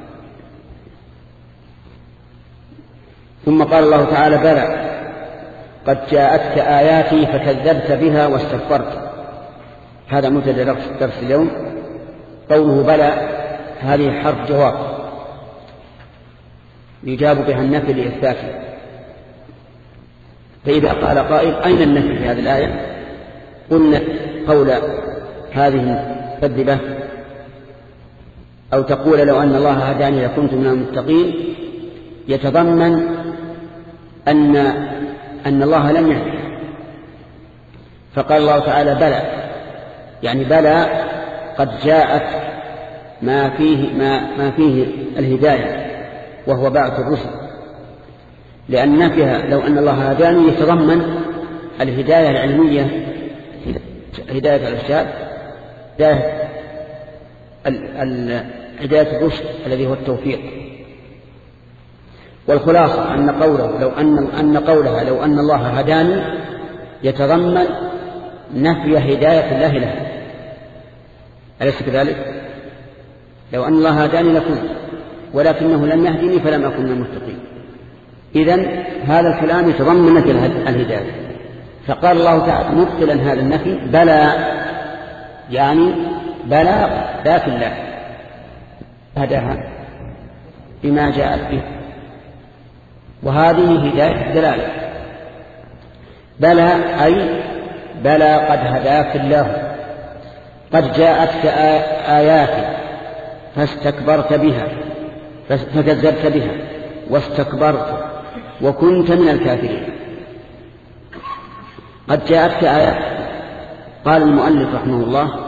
ثم قال الله تعالى بلى قد جاءتك آياتي فكذبت بها واستكبرت. هذا مبتدأ درس اليوم. قوله بلى هذه حرف جواب يجاب بها النفي لإثباته. فإذا قال قائل أين النفي في هذه الآية؟ قلنا قول هذه المكذبة أو تقول لو أن الله هداني لكنت من المتقين يتضمن أن أن الله لم يهدي. فقال الله تعالى بلى يعني بلى قد جاءت ما فيه ما ما فيه الهداية وهو بعث الرسل، لأن نفيها لو أن الله هداني يتضمن الهداية العلمية، هداية الإرشاد، هداية هداية الرشد الذي هو التوفيق. والخلاصة أن قوله لو أن أن قولها لو أن الله هداني يتضمن نفي هداية الله له، أليس كذلك؟ لو أن الله هداني لكنت ولكنه لم يهدني فلم أكن من المتقين. إذن هذا الكلام يتضمن نفي الهداية. فقال الله تعالى مبطلا هذا النفي بلى يعني بلى ذات الله هداها بما جاءت به، وهذه هداية الدلالة. بلى أي بلى قد هداك الله، قد جاءتك آياتي فاستكبرت بها فكذبت بها واستكبرت وكنت من الكافرين. قد جاءتك آيات. قال المؤلف رحمه الله